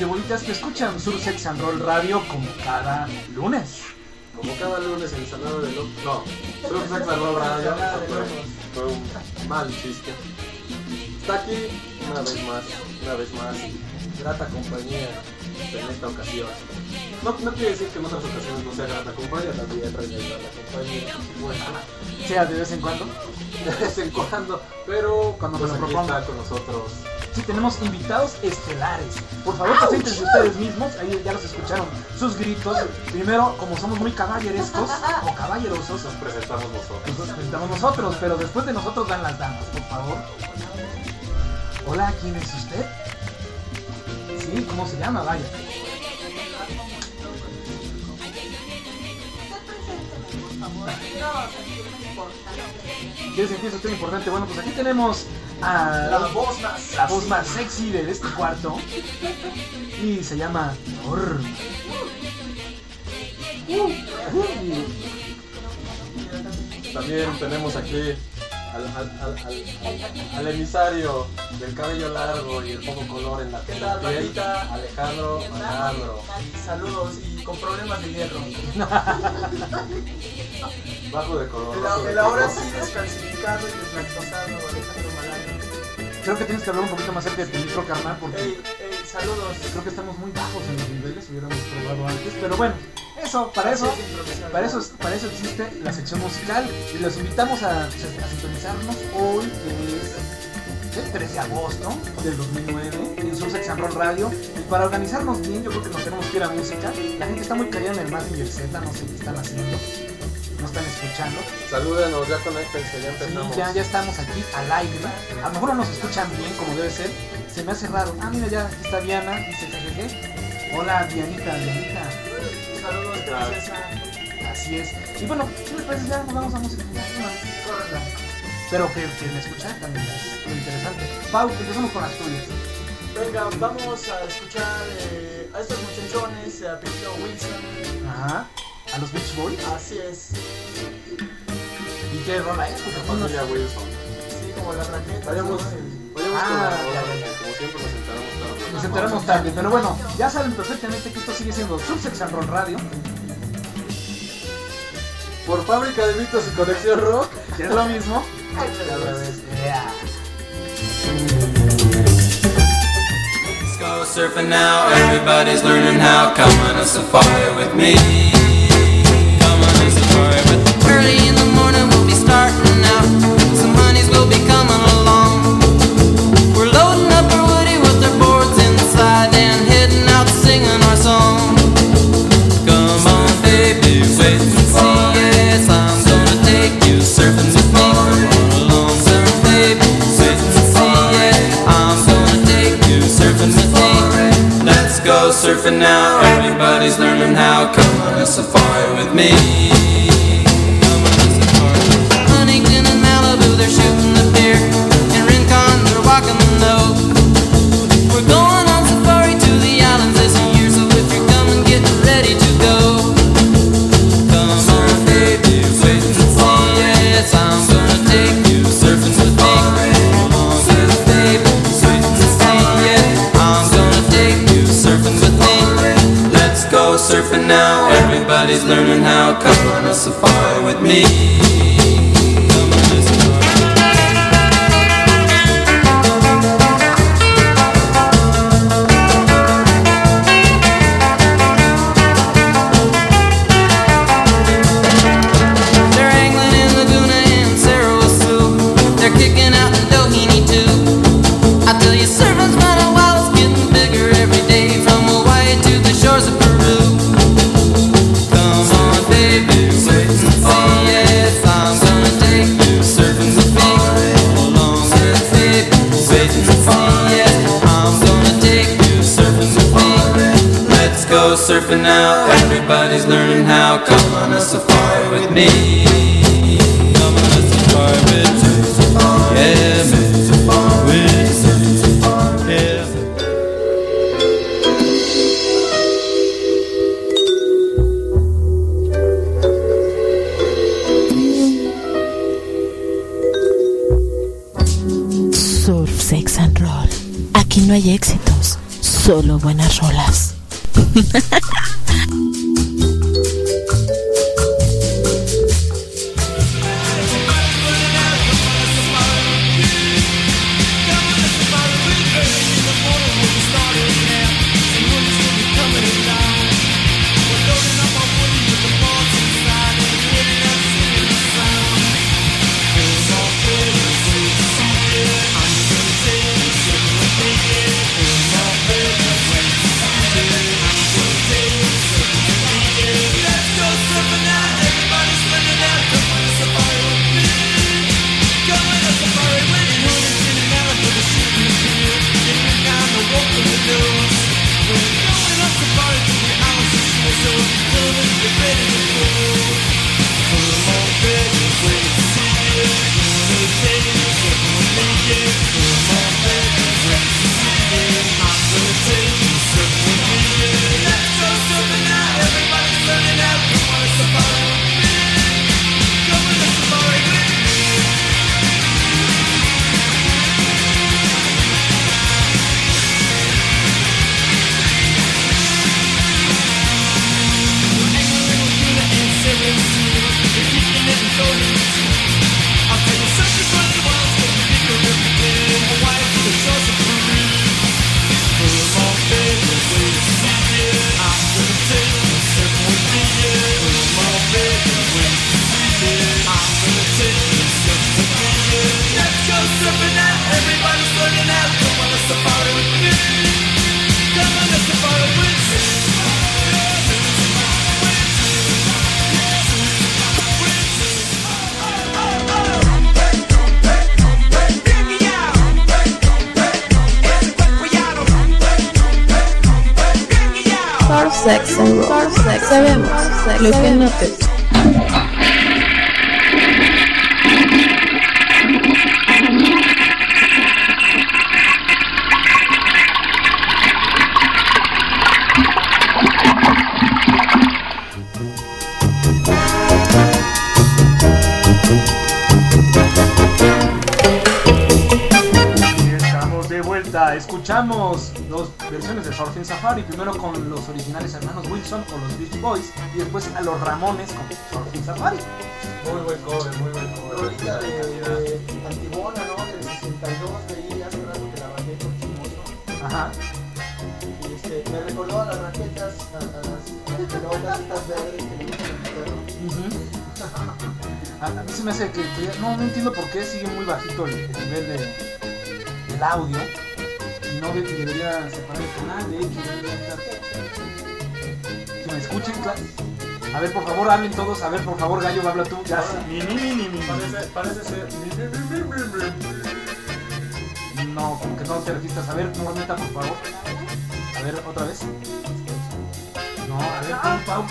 y bolitas que escuchan Sur Sex and Roll Radio como cada lunes. Como cada lunes el salado de locos. No, Sur Sex and Roll Radio. Fue un mal chiste. Está aquí una vez más. Grata compañía en esta ocasión. No quiere decir que en otras ocasiones no sea grata compañía, también regresa la compañía, por supuesto. Sea de vez en cuando. De vez en cuando, pero cuando pues nos aquí proponga. está con nosotros. Sí, tenemos invitados estelares. Por favor, preséntense ustedes mismos. Ahí ya los escucharon. Sus gritos. Primero, como somos muy caballerescos o caballerosos, Nos presentamos nosotros. nos presentamos nosotros. Pero después de nosotros van las damas, por favor. Hola, ¿quién es usted? Sí, ¿cómo se llama? Vaya. ¿Quiere sentirse usted importante? Bueno, pues aquí tenemos a La voz más sexy de este cuarto. Y se llama Thor. También tenemos aquí al emisario del cabello largo y el poco color en la ¿Qué piel, tal, bandita? Alejandro Alejandro. Saludos y con problemas de hierro. Bajo de color. El ahora sí descalcificado y deslactosado Alejandro Malayo. Creo que tienes que hablar un poquito más cerca de tu micro, carnal, porque Ey, saludos. creo que estamos muy bajos en los niveles, hubiéramos probado antes, pero bueno, para eso existe la sección musical y los invitamos a sintonizarnos hoy, que es el 13 de agosto del 2009 en Sur Sex and Roll Radio. Y para organizarnos bien, yo creo que nos tenemos que ir a música. La gente está muy callada en el Mazinger Z, no sé qué están haciendo, no están escuchando. Salúdenos, ya conéctense, ya empezamos. Sí, ya estamos aquí al aire. A lo mejor no nos escuchan bien como debe ser. Se me hace raro. Ah, mira, ya aquí está Diana, dice jejeje. Hola, Dianita. Saludos, princesa. Así es. Y bueno, ¿qué les parece? Ya nos vamos a música. Córrela. Pero que me escuchan también es muy interesante. Pau, empezamos con las tuyas. Venga, vamos a escuchar a estos muchachones de apellido Wilson. Ajá. A los Beach Boys. Así es. ¿Y qué rola es? Porque tú no- Familia Wilson. Sí, como la raqueta. Vayamos ¿no? con la ya. rola, como siempre nos enteramos tarde. Nos enteramos tarde, pero bueno, ya saben perfectamente que esto sigue siendo Sur Sex and Roll Radio. Por Fábrica de Mitos y Conexión Rock. Que es lo mismo. Let's go surfing now, everybody's learning how. Come on a safari with me. Come on a safari with me. Early in the morning we'll be starting out. Some honeys will be coming along. We're loading up our woody with our boards inside and heading out singing our song. Come on baby, wait and see. Yes, I'm gonna take you surfing with me. Come on along, surf baby, wait and see. Yeah, I'm gonna take you surfing with me. Let's go surfing now, everybody's learning how. Come on a safari with me. Come on a safari. Huntington and Malibu, they're shooting the pier. In Rincon, they're walking the nose. We're going on safari to the islands this year, so if you're coming, get ready to go. Come on, baby, wait and see. Yes, I'm gonna take you surfing with me. Come on, baby, wait and see. Yeah, I'm gonna take you surfing with me. Let's go surfing now. Everybody's learning how. Come on a safari with me. Come on a safari. They're angling in Laguna and Sarasoo. They're kicking out in Doheny too. I tell you, surfing's running wild, it's getting bigger every day, from Hawaii to the shores of Peru. Come on, baby, wait and see. Yes, I'm gonna take you surfing with me. Come along, yes, baby, wait and see. Yes, I'm gonna take you surfing with me. Let's go surfing now. Everybody's learning how. Come on a safari with me. Come on a safari with me. Yeah, with me. Yeah. Surf, Sex and Roll. Aquí no hay éxitos, Solo buenas rolas. Sex and roll. Sabemos lo que no te... Escuchamos dos versiones de Surfing Safari, primero con los originales hermanos Wilson o los Beach Boys y después a los Ramones con Surfing Safari. Muy buen cover, muy buen cover. Rolita de Antibona, ¿no? Del 62, leí hace rato que la bajé con Chimoso. Ajá. Y me recordó a las raquetas, a las pelotas estas verdes que le gustan a mi perro. A mí se me hace que no entiendo por qué sigue muy bajito el nivel del audio. No debería separar el canal, de hecho debería estar. Que me escuchen, a ver, por favor, hablen todos. A ver, por favor, Gallo, habla tú. Ya. Parece ser. No, como que no te registras. A ver, Normeta, por favor. A ver, otra vez. No, a ver, Pau.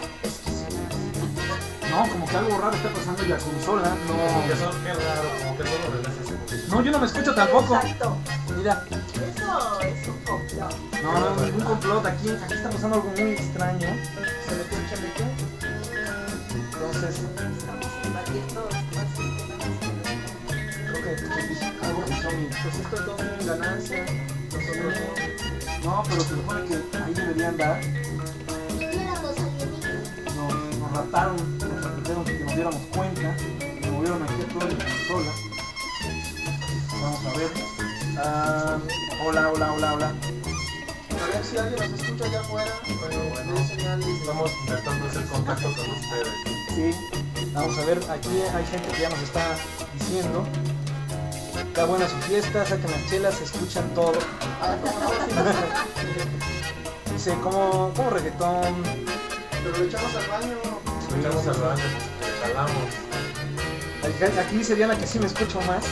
No, como que algo raro está pasando en la consola. No. Qué raro, como que solo regresas. No, yo no me escucho tampoco. Exacto. Mira. Eso es un complot. No, ningún complot. Aquí está pasando algo muy extraño. ¿Se le escucha de qué? Entonces, Estamos invadiendo espacios que creo que algo pasó mi. Pues esto es todo en ganancia. Nosotros no. No, pero se supone que ahí deberían dar. Nos rataron, nos advirtieron que nos diéramos cuenta. Nos movieron aquí a toda la consola. Vamos a ver. Hola. A ver si alguien nos escucha allá afuera. Bueno, de señales. Estamos intentando hacer contacto con ustedes. Sí, vamos a ver, aquí hay gente que ya nos está diciendo. Está buena su fiesta, saquen las chelas, se escuchan todo. Dice, como reggaetón. Pero lo echamos al baño. Lo echamos al baño, le jalamos. Aquí dice Diana que sí me escucho más.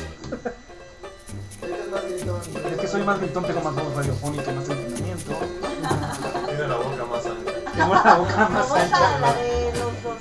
Es más gritón. Es que soy más gritón, tengo más voz radiofónica, más entrenamiento. Tiene la boca más ancha. Tengo la boca más vamos ancha. a la de los dos.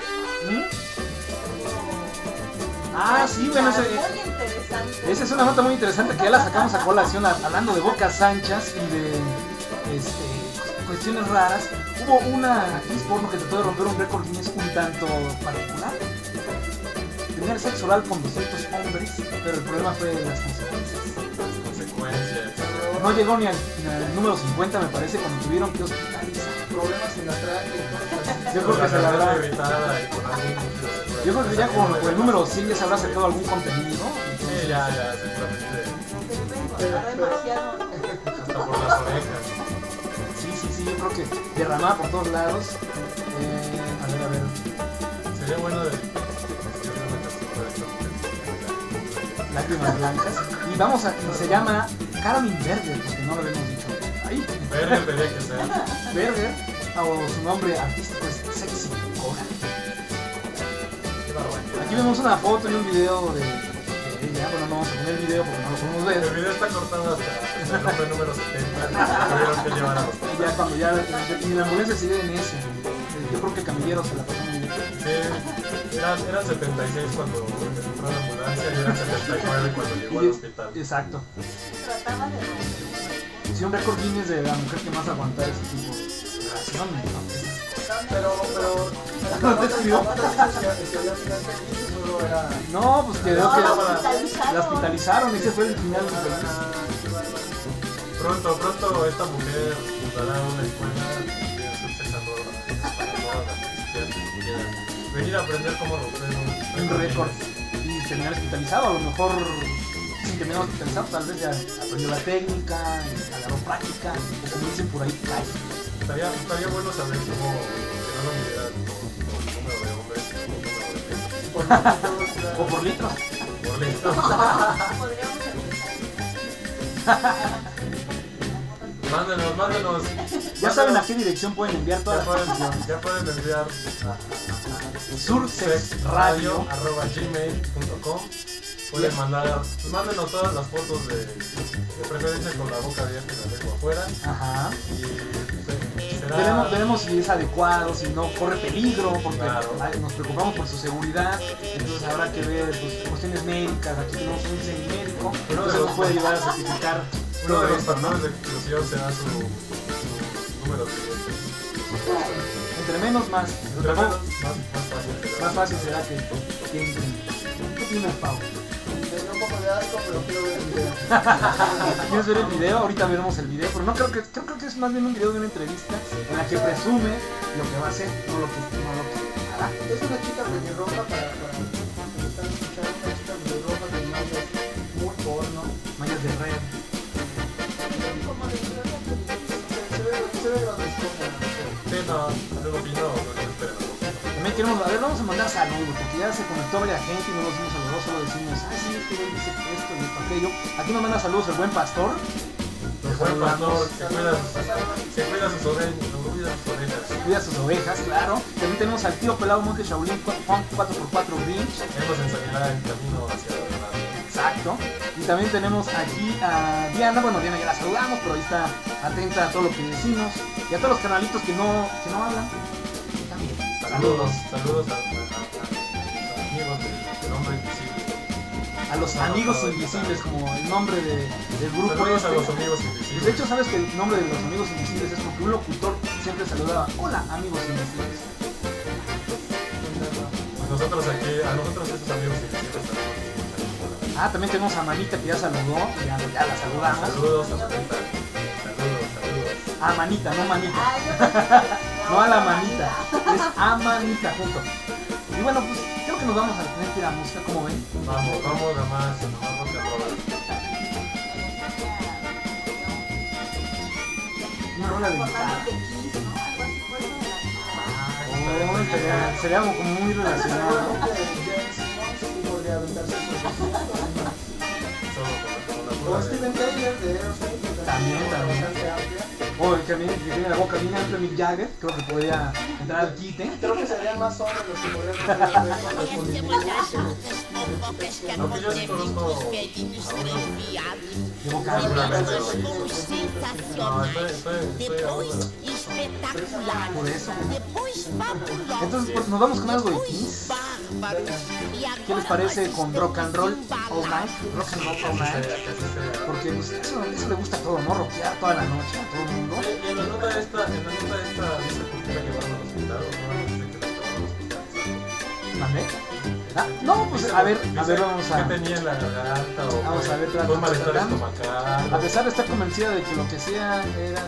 Ah, sí, bueno, Muy interesante. esa es una nota muy interesante que ya la sacamos a colación hablando de bocas anchas y de cuestiones raras. Hubo una actriz porno que trató de romper un récord Guinness un tanto particular. Tenía sexo oral con 200 hombres, pero el problema fue las consecuencias. Consecuencias. no llegó ni al número 50, me parece, cuando tuvieron que hospitalizar. Problemas en la tráquea y cosas Yo creo que se la habrá. irritada y con algún Yo creo que ya por el número 100 ya se habrá sacado algún contenido. Sí, ya, seguramente. Demasiado. Hasta por las orejas. Sí, yo creo que derramada por todos lados. A ver. Sería bueno de. Lágrimas blancas. Y vamos a. Y se llama Carolyn Berger, porque no lo habíamos dicho. Ahí. Verde tenía que ser. Berger, o su nombre artístico es Sexy Cora. Qué barbaridad. Aquí vemos una foto y un video de ella. Bueno, no vamos a poner el video porque no lo podemos El ver. video está cortado hasta el nombre número 70. Tuvieron que llevar a los Y ya cuando ya. Y la ambulancia sigue en ese. Yo creo que el camillero se la pasó muy bien. Sí, eran 76 cuando entró la ambulancia y eran 79 cuando llegó al hospital. Exacto. Trataba de romper. Sí, un récord Guinness de la mujer que más aguanta ese tipo de relación. Pero ¿No te escribió? No, pues quedó No, que la hospitalizaron. la hospitalizaron. Ese fue el final del feliz. Pronto esta mujer fundará una escuela y venir a aprender cómo romper Un récord. Y terminar hospitalizado. A lo mejor sin terminar hospitalizado, tal vez ya aprendió la técnica, agarró práctica. O como dicen por ahí, cae. Estaría bueno saber cómo que no lo midieran por número de hombres o número de pesos. O por litros. Por listo. Podríamos empezar. Mándenos. Ya saben a qué dirección pueden enviar todas las peticiones. Ya pueden enviar sursexradio@gmail.com. Pueden mandar, mándenos todas las fotos de preferencia con la boca abierta y la lengua afuera. Ajá. Y será... Veremos si es adecuado, si no corre peligro, porque Claro. nos preocupamos por su seguridad. Entonces habrá que ver pues, cuestiones médicas. Aquí tenemos un diseño médico, Uno de eso los- nos puede ayudar a certificar Uno todo de los esto, ¿no? factores de exclusión será su número de clientes. Entre menos, más. Entre menos, más fácil será. Más fácil será que entren. ¿Qué opinas, Pau? Me dio un poco de asco, pero quiero ver el video. ¿Quieres ver el video? Ahorita veremos el video, pero no creo que es más bien un video de una entrevista en la que presume lo que va a hacer, no lo que hará. Es una chica pelirroja para estar escuchando, una chica pelirroja con manos muy porno. Mayas de red. Como de Gloria Trevi. Se ve grandescona. Sí, no opino, no espero. También queremos, a ver, vamos a mandar saludos, porque ya se conectó varias gente y no lo decimos a los dos, solo decimos, sí, este güey dice esto y esto, aquello. Aquí nos manda saludos el buen pastor. El buen pastor que cuida sus orejas. Cuida sus ovejas, claro. También tenemos al tío pelado Monte Shaolin, Juan 4x4 Grinch. Él nos enseñará el camino hacia adelante. Exacto. Y también tenemos aquí a Diana. Bueno, Diana ya la saludamos, pero ahí está atenta a todo lo que decimos. Y a todos los canalitos que no hablan. También. Saludos a amigos del hombre invisible. A los amigos invisibles, como el nombre del grupo. Saludos a este. los amigos Y invisibles. de hecho, sabes que el nombre de los amigos invisibles es porque un locutor siempre saludaba: hola, amigos invisibles. Nosotros aquí, a nosotros estos amigos invisibles también. Ah, también tenemos a Manita que ya saludó. Ya la saludamos. Saludos a Manita. Saludos. A Manita, no Manita. Ah, yo pensé que No a la manita, es a manita junto. Y bueno, pues creo que nos vamos a tener que ir a música, ¿cómo ven? Vamos, nada más rock and roll. Una rola de por la guitarra. de Kiss, ¿no? Algo así por eso de la- Oh, sería como muy relacionado, ¿no? Podría aventarse Solo o Steven Tyler de Aerosmith. También. Bastante amplia. O el que tiene la boca bien amplia, Mick Jagger, creo que podría entrar al quite. Creo que serían más hombres los que podrían tener el récord de movimientos Aunque yo sí conozco a unos De boca amplia. seguramente lo hizo. No, estoy hablando de las Por eso. Entonces, pues nos vamos con algo de Kiss. ¿Qué les parece con Rock and Roll All Night? Rock and Roll All Night. Porque pues, eso le gusta a todo, ¿no? Rockear toda la noche a todo el mundo. Y en la nota esta dice por qué la llevaron al hospital o no dice que la llevaron al hospital. ¿Mandé? No, pues a ver, vamos ¿Qué a... tenía en la garganta? O Vamos a ver, fue un malestar estomacal. A pesar de estar convencida de que lo que sea era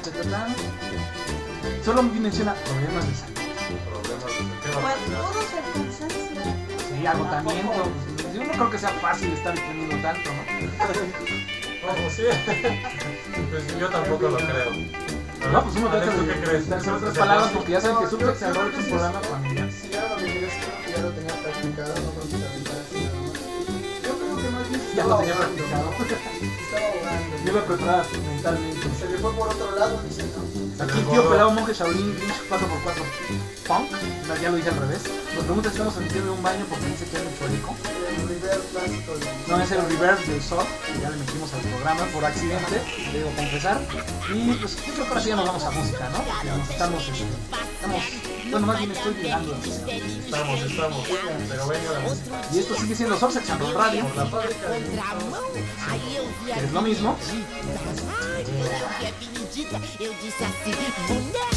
solo menciona problemas de salud. Problemas de qué Pues barbaridad. pudo ser cansancio. Sí, agotamiento. Pues, yo no creo que sea fácil estar teniendo tanto, ¿no? ¿Cómo sí? Pues yo tampoco lo creo. No, pues uno Alex, trata ¿tú qué de crees? darse otras palabras porque ya saben que Subsex and Roll es un programa familiar. Si ya lo querías, creo que ya lo tenía practicado, no creo que te aventaras así nada más. Yo creo que más bien Ya lo tenía ahogando, practicado. Estaba ahogando. Yo lo preparaba mentalmente. Se le fue por otro lado, dice, no. Aquí el tío pelado monje Shaolin Grinch 4x4 Punk, no, ya lo dije al revés. Nos pregunta si estamos en un baño porque dice que es mucho eco. El reverse clásico de... No, es el reverse del SOT, que ya le metimos al programa por accidente, debo confesar. Y pues yo creo que ahora sí ya nos vamos a música, ¿no? Ya nos estamos, bueno, más bien estoy llegando. Estamos. Pero venga la música. Y esto sigue siendo Subsex and Roll Radio, Por la fábrica de que es lo mismo. Eu disse assim, mulher.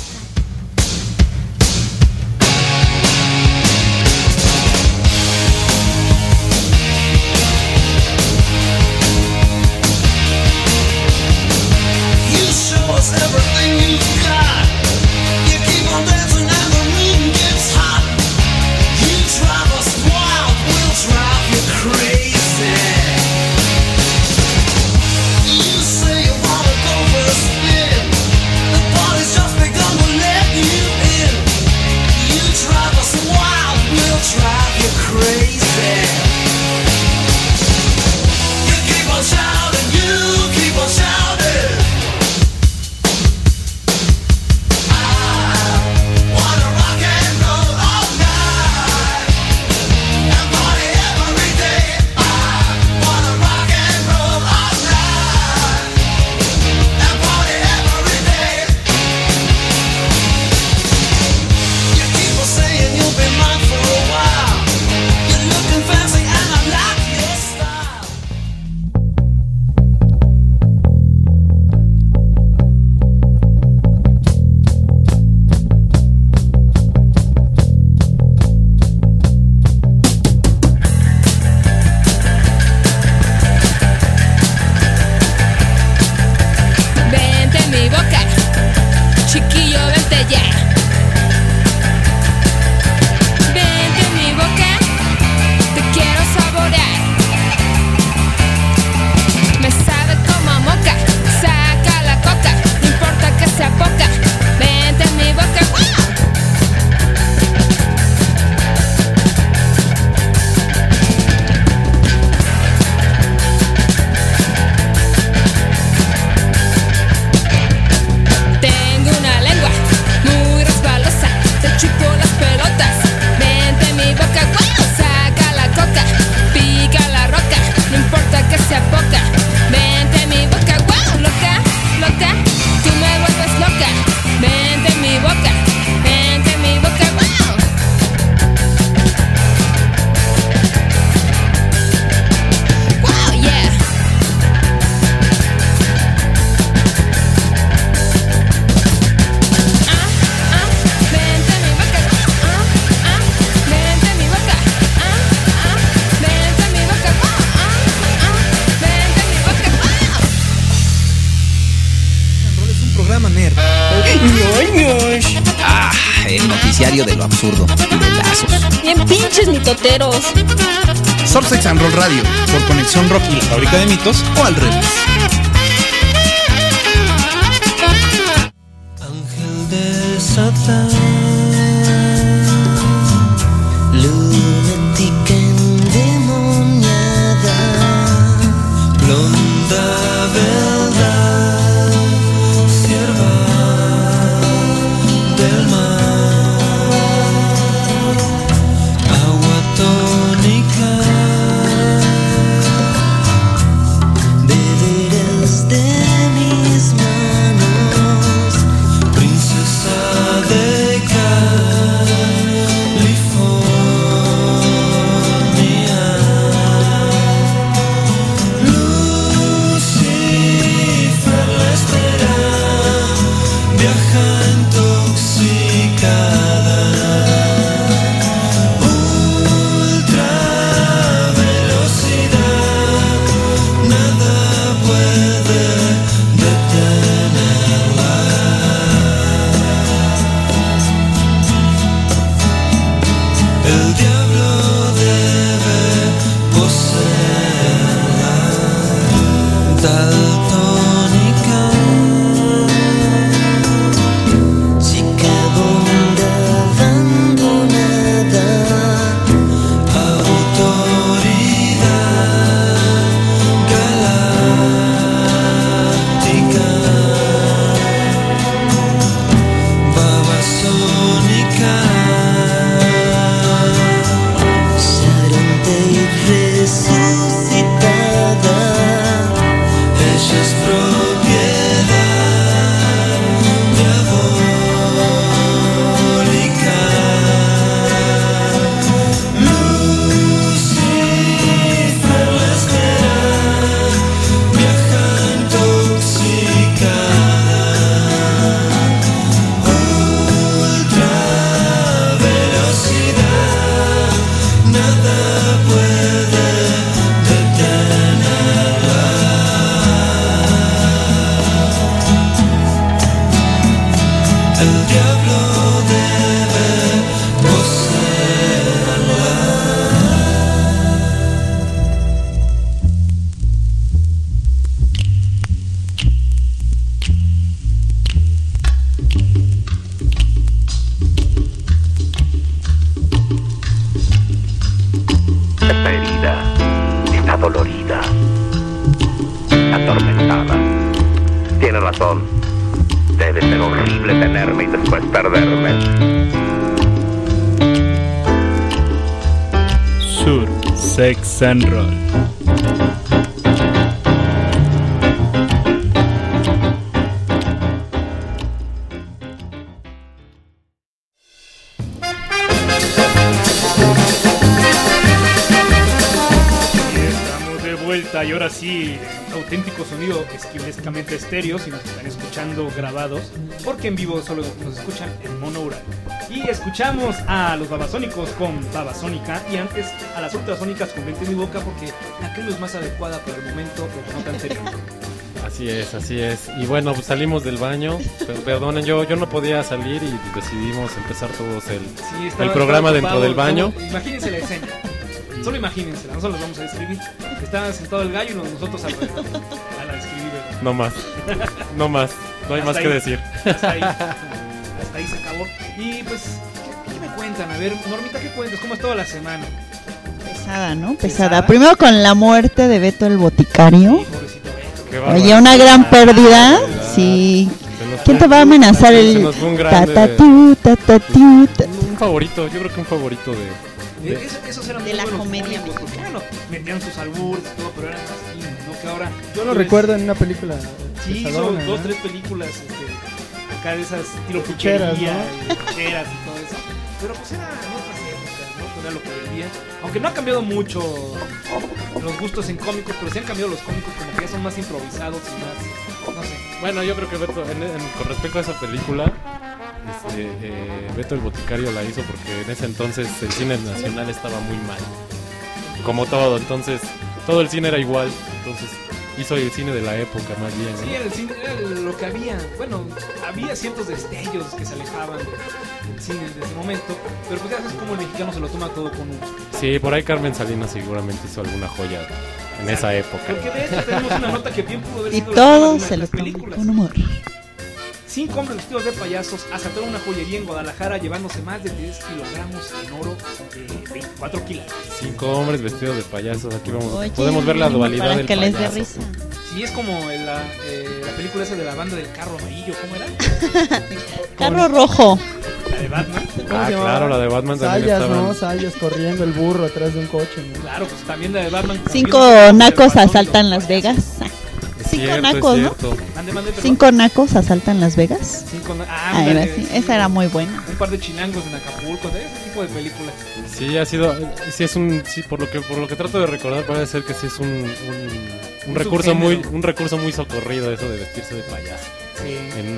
You show us everything you've got. You keep on dancing and the room gets hot. You drive us wild, we'll drive you crazy. You say you wanna go for a spin. The party's just begun, we'll let you in. You drive us wild, we'll drive you crazy. You keep on shouting, you keep on shouting. Wanna rock and roll all night and party every day. I wanna rock and roll all night and party every day. You keep on saying you'll be mine for a while. You're looking fancy and I like your style. Vente en mi boca, chiquillo, vente ya. Vente en mi boca, te quiero saborear. Me sabe como a moca, saca la coca, no importa que sea poca. Vente en mi boca, ¡wow! Tengo una lengua muy resbalosa, te chupo las pelotas. Vente en mi boca, wow, saca la coca, pica la roca, no importa que sea poca. Vente en mi boca, wow, loca, loca, tú me vuelves loca. Vente en mi boca, wow. Wow, yeah. Vente en mi boca, vente en mi boca, vente en mi boca, vente en mi boca, Roll es un programa nerd. El noticiario de lo absurdo y de lazos. Bien pinches mitoteros. Subsex and Roll Radio, por Conexión Rock y la Fábrica de Mitos, o al revés. Ángel de Satán, lunática endemoniada, blonda verdad, sierva del mar, agua tónica, beberás de mis manos, princesa de El diablo debe poseerla. Esta herida está dolorida, atormentada. Tiene razón. Debe ser horrible tenerme y después perderme. Sur, Sex and Roll. Y ahora sí, auténtico sonido esquilescamente estéreo, si nos están escuchando grabados, porque en vivo solo nos escuchan en monoural. Y escuchamos a los Babasónicos con Babasónica y antes a las Ultrasónicas con Vente en mi boca, porque la crema es más adecuada para el momento, pero no tan serio. Así es, así es. Y bueno, pues salimos del baño. Perdonen, yo no podía salir y decidimos empezar todos el programa dentro del baño. Imagínense la escena. Solo imagínensela, nosotros vamos a describir. Está sentado el gallo y nosotros alrededor. A la describir. No más. No más. No hay Hasta más ahí. que decir. Hasta ahí se acabó. Y pues, ¿qué me cuentan? A ver, Normita, ¿qué cuentas? ¿Cómo ha estado la semana? Pesada, ¿no? Pesada. Primero con la muerte de Beto el Boticario. Sí, pobrecito Beto. Qué Oye, una gran pérdida. Sí. ¿Quién te va a amenazar se el nos fue un grande. tatatú, tatatú, Un favorito, yo creo que un favorito de Esos eran de muy la buenos comedia cómicos, porque, bueno, metían sus albures y todo, pero eran más finos, ¿no? Que ahora... Yo lo recuerdo en una película. Sí, hizo pesadona, 2, ¿no? 3 películas acá de esas estilo Ficheras, fichería, ¿no? ficheras y todo eso. Pero pues era en otras épocas, ¿no? Era lo que vendía. Aunque no ha cambiado mucho los gustos en cómicos, pero sí han cambiado los cómicos, como que ya son más improvisados y más... No sé. Bueno, yo creo que Beto, con respecto a esa película, Beto el Boticario la hizo porque en ese entonces el cine nacional estaba muy mal. Como todo, entonces todo el cine era igual. Entonces hizo el cine de la época más bien, ¿no? Sí, era el cine, era lo que había. Bueno, había ciertos destellos que se alejaban del cine de ese momento, pero pues ya sabes cómo el mexicano se lo toma todo con un... Sí, por ahí Carmen Salinas seguramente hizo alguna joya en esa época. Porque de hecho tenemos una nota que bien pudo haber y sido la trama de todo una se de lo las toma películas. con humor. 5 hombres vestidos de payasos asaltaron una joyería en Guadalajara llevándose más de 10 kilogramos en oro de 24 kilos. 5 hombres vestidos de payasos. Aquí vamos, Oye, podemos ver la dualidad para del que les dé payaso. risa. Sí, es como la película esa de la banda del carro amarillo, ¿cómo era? Carro rojo. La de Batman. ¿Cómo Ah, se llamaba? claro, la de Batman también Sayas, estaban. ¿no? Sayas corriendo el burro atrás de un coche, ¿no? Claro, pues también la de Batman. 5 nacos asaltan Las Vegas. Es 5 cierto, nacos, es ¿no? cierto. Mande, perdón. 5 nacos asaltan Las Vegas. Ah, era así. sí. Esa era muy buena. Un par de chilangos en Acapulco, de ese tipo de películas. Sí, ha sido, sí es un, sí, por lo que trato de recordar parece ser que sí es un recurso muy socorrido eso de vestirse de payaso Sí. en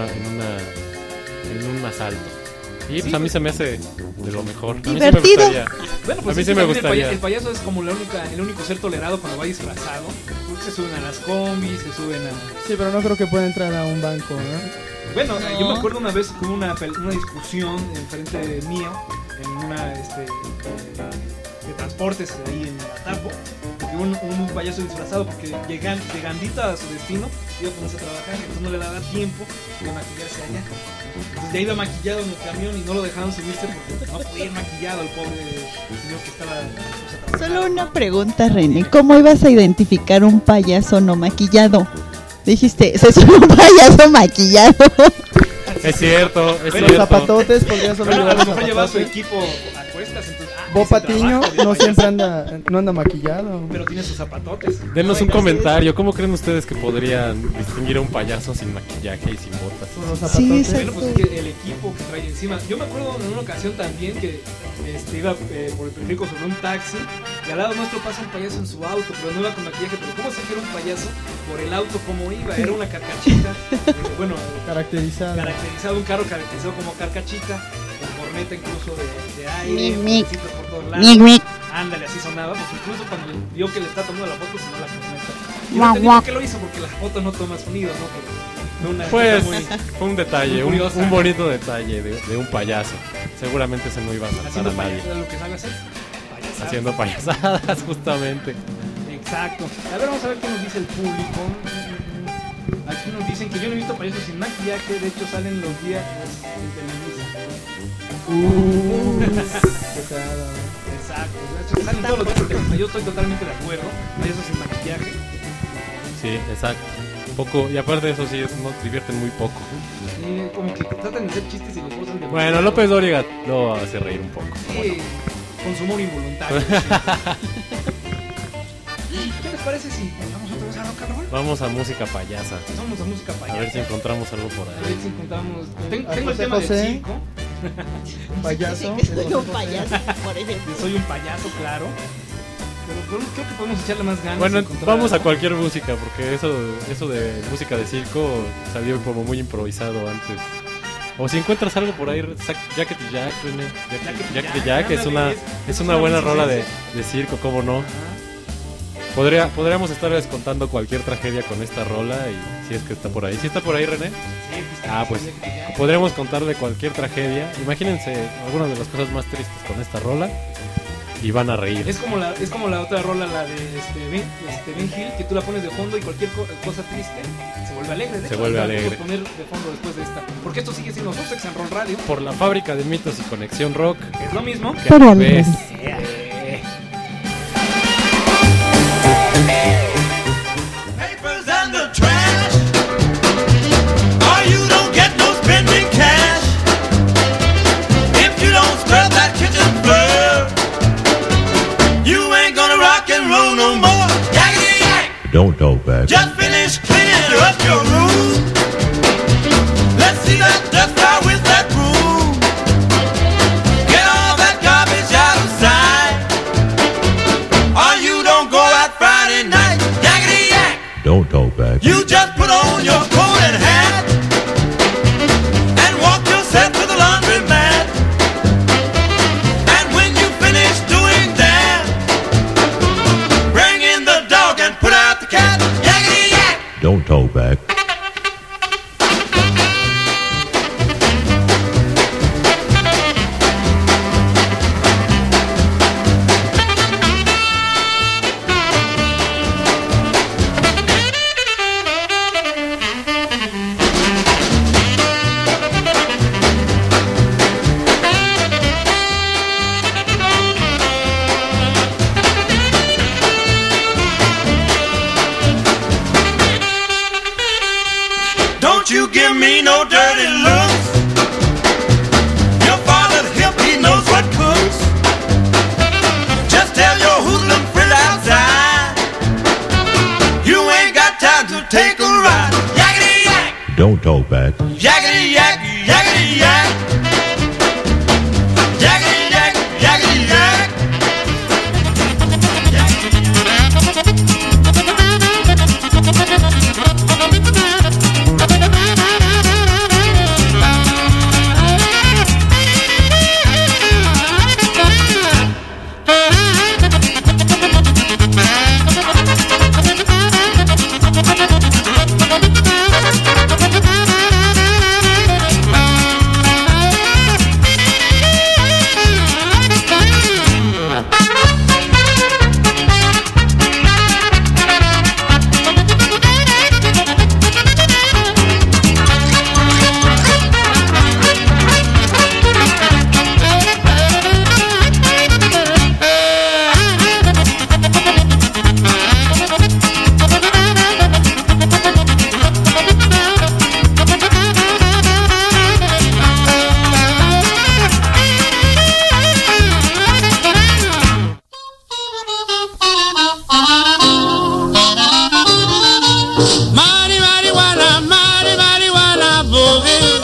un asalto. Y pues Sí, a mí se me hace de lo mejor. A mí Divertido. sí me gustaría. Bueno, pues A mí es sí que me también gustaría. El payaso es como el único ser tolerado cuando va disfrazado. Porque se suben a las combis, se suben a... Sí, pero no creo que pueda entrar a un banco, ¿no? Bueno, No. yo me acuerdo una vez que hubo una discusión enfrente mío en una de transportes ahí en Atapo. Y un payaso disfrazado porque llegandita a su destino iba a ponerse a trabajar, entonces no le daba tiempo de maquillarse allá. Entonces ya iba maquillado en el camión y no lo dejaron subirse porque no podía ir maquillado el pobre señor que estaba pues, atrapado. Solo una pregunta, René. ¿Cómo ibas a identificar un payaso no maquillado? Dijiste, ese es un payaso maquillado. Es cierto, es Pero Los cierto. zapatotes podría solo Bueno, a llevar lo los mejor lleva su zapatotes. equipo a cuestas, entonces... Bo ese Patiño trabajo de no payaso, siempre anda maquillado. pero tiene sus zapatotes. Denos un Oiga, comentario. ¿Cómo creen ustedes que podrían distinguir a un payaso sin maquillaje y sin botas? Con los Sí, zapatotes. Bueno, pues es que el equipo que trae encima. Yo me acuerdo en una ocasión también que iba por el periférico sobre un taxi y al lado nuestro pasa un payaso en su auto, pero no iba con maquillaje. Pero ¿cómo sé que era un payaso? Por el auto, ¿cómo iba? Era una carcachita. Bueno, Caracterizado. un carro caracterizado como carcachita, con corneta incluso de aire, Mic, mic. lucecitas por todos lados. Mic, mic. Ándale, así sonaba, porque incluso cuando vio que le está tomando la foto, sonó la corneta. Y Guau, no entendí guau. por qué lo hizo, porque la foto no toma sonido, ¿no? Pero Pues cosa muy- fue un detalle, muy curiosa. un bonito detalle de un payaso. Seguramente se no iba a matar a haciendo nadie. payasadas, lo que sabe hacer. Payasadas. Haciendo payasadas, justamente. Exacto. A ver, vamos a ver qué nos dice el público. Aquí nos dicen que yo no he visto payasos sin maquillaje, de hecho salen los días en Televisa. Exacto. De hecho, salen todos los días en Televisa. Yo estoy totalmente de acuerdo. Payasos sin maquillaje. Sí, exacto. Poco, y aparte de eso sí, nos divierten muy poco. Sí, como que tratan de hacer chistes y los gozan de Bueno, López Dóriga lo hace reír un poco. Sí, con su humor involuntario. Sí. ¿Qué les parece si vamos otra vez a rock and roll? Vamos a música payasa. Vamos a música payasa. A ver si encontramos algo por A ahí. ver si encontramos. Tengo el José tema del José. circo. Payaso. Soy un payaso, por ejemplo. Yo soy un payaso, claro. Pero creo que podemos echarle más ganas. Bueno, y encontrar vamos a algo. cualquier música, porque eso de música de circo salió como muy improvisado antes. O si encuentras algo por ahí, Jacket y Jack, René. Jacket y Jack es una buena rola de circo, ¿cómo no? Podríamos estarles contando cualquier tragedia con esta rola y si es que está por ahí. ¿Sí está por ahí, René? Pues podríamos contarle cualquier tragedia. Imagínense algunas de las cosas más tristes con esta rola y van a reír. Es como la otra rola, la de Ben Hill, que tú la pones de fondo y cualquier cosa triste se vuelve alegre. De Se hecho, vuelve la alegre. podemos poner de fondo después de esta. Porque esto sigue siendo Sussex and Roll Radio. Por la fábrica de mitos y Conexión Rock. Es lo mismo. Que Pero al ves. Papers and the trash. Oh, you don't get no spending cash if you don't scrub that kitchen floor. You ain't gonna rock and roll no more. Yakety yak. Don't talk back. Just finish cleaning up your room. Let's see that dust fly with that broom. Get all that garbage out of sight. Or you don't go out Friday night. Yakety yak. Don't talk back. You just put on your coat and hat and walk yourself to the laundromat. And when you finish doing that, bring in the dog and put out the cat. Yakety yak. Don't talk back. Don't you give me no dirty looks. Your father's hip, he knows what cooks. Just tell your hoodlum friend outside you ain't got time to take a ride. Yakety yak, Don't talk back. yakety yak, yakety yak. Yakety yak, yakety yak. Mari marijuana boogie.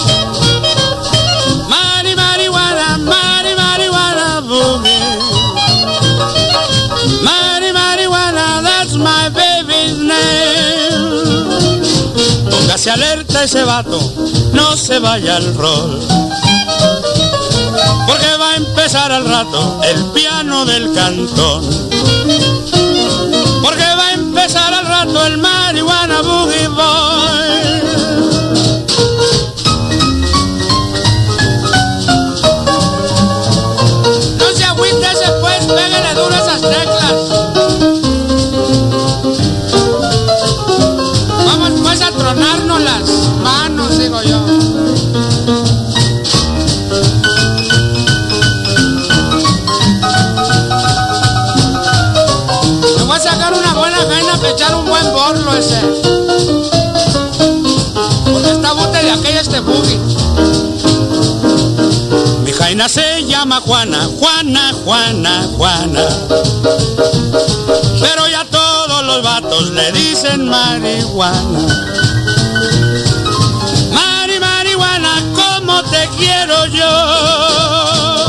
Mari marijuana boogie. Mari marijuana, that's my baby's name. Póngase alerta ese vato, no se vaya al rol. Porque va a empezar al rato el piano del cantón. Porque va a empezar al rato el marihuana boogie boy. lo ese. Porque está bote de aquella boogie. Mi jaina se llama Juana, Juana, Juana, Juana. Pero ya todos los vatos le dicen marihuana. Mari, marihuana, como te quiero yo.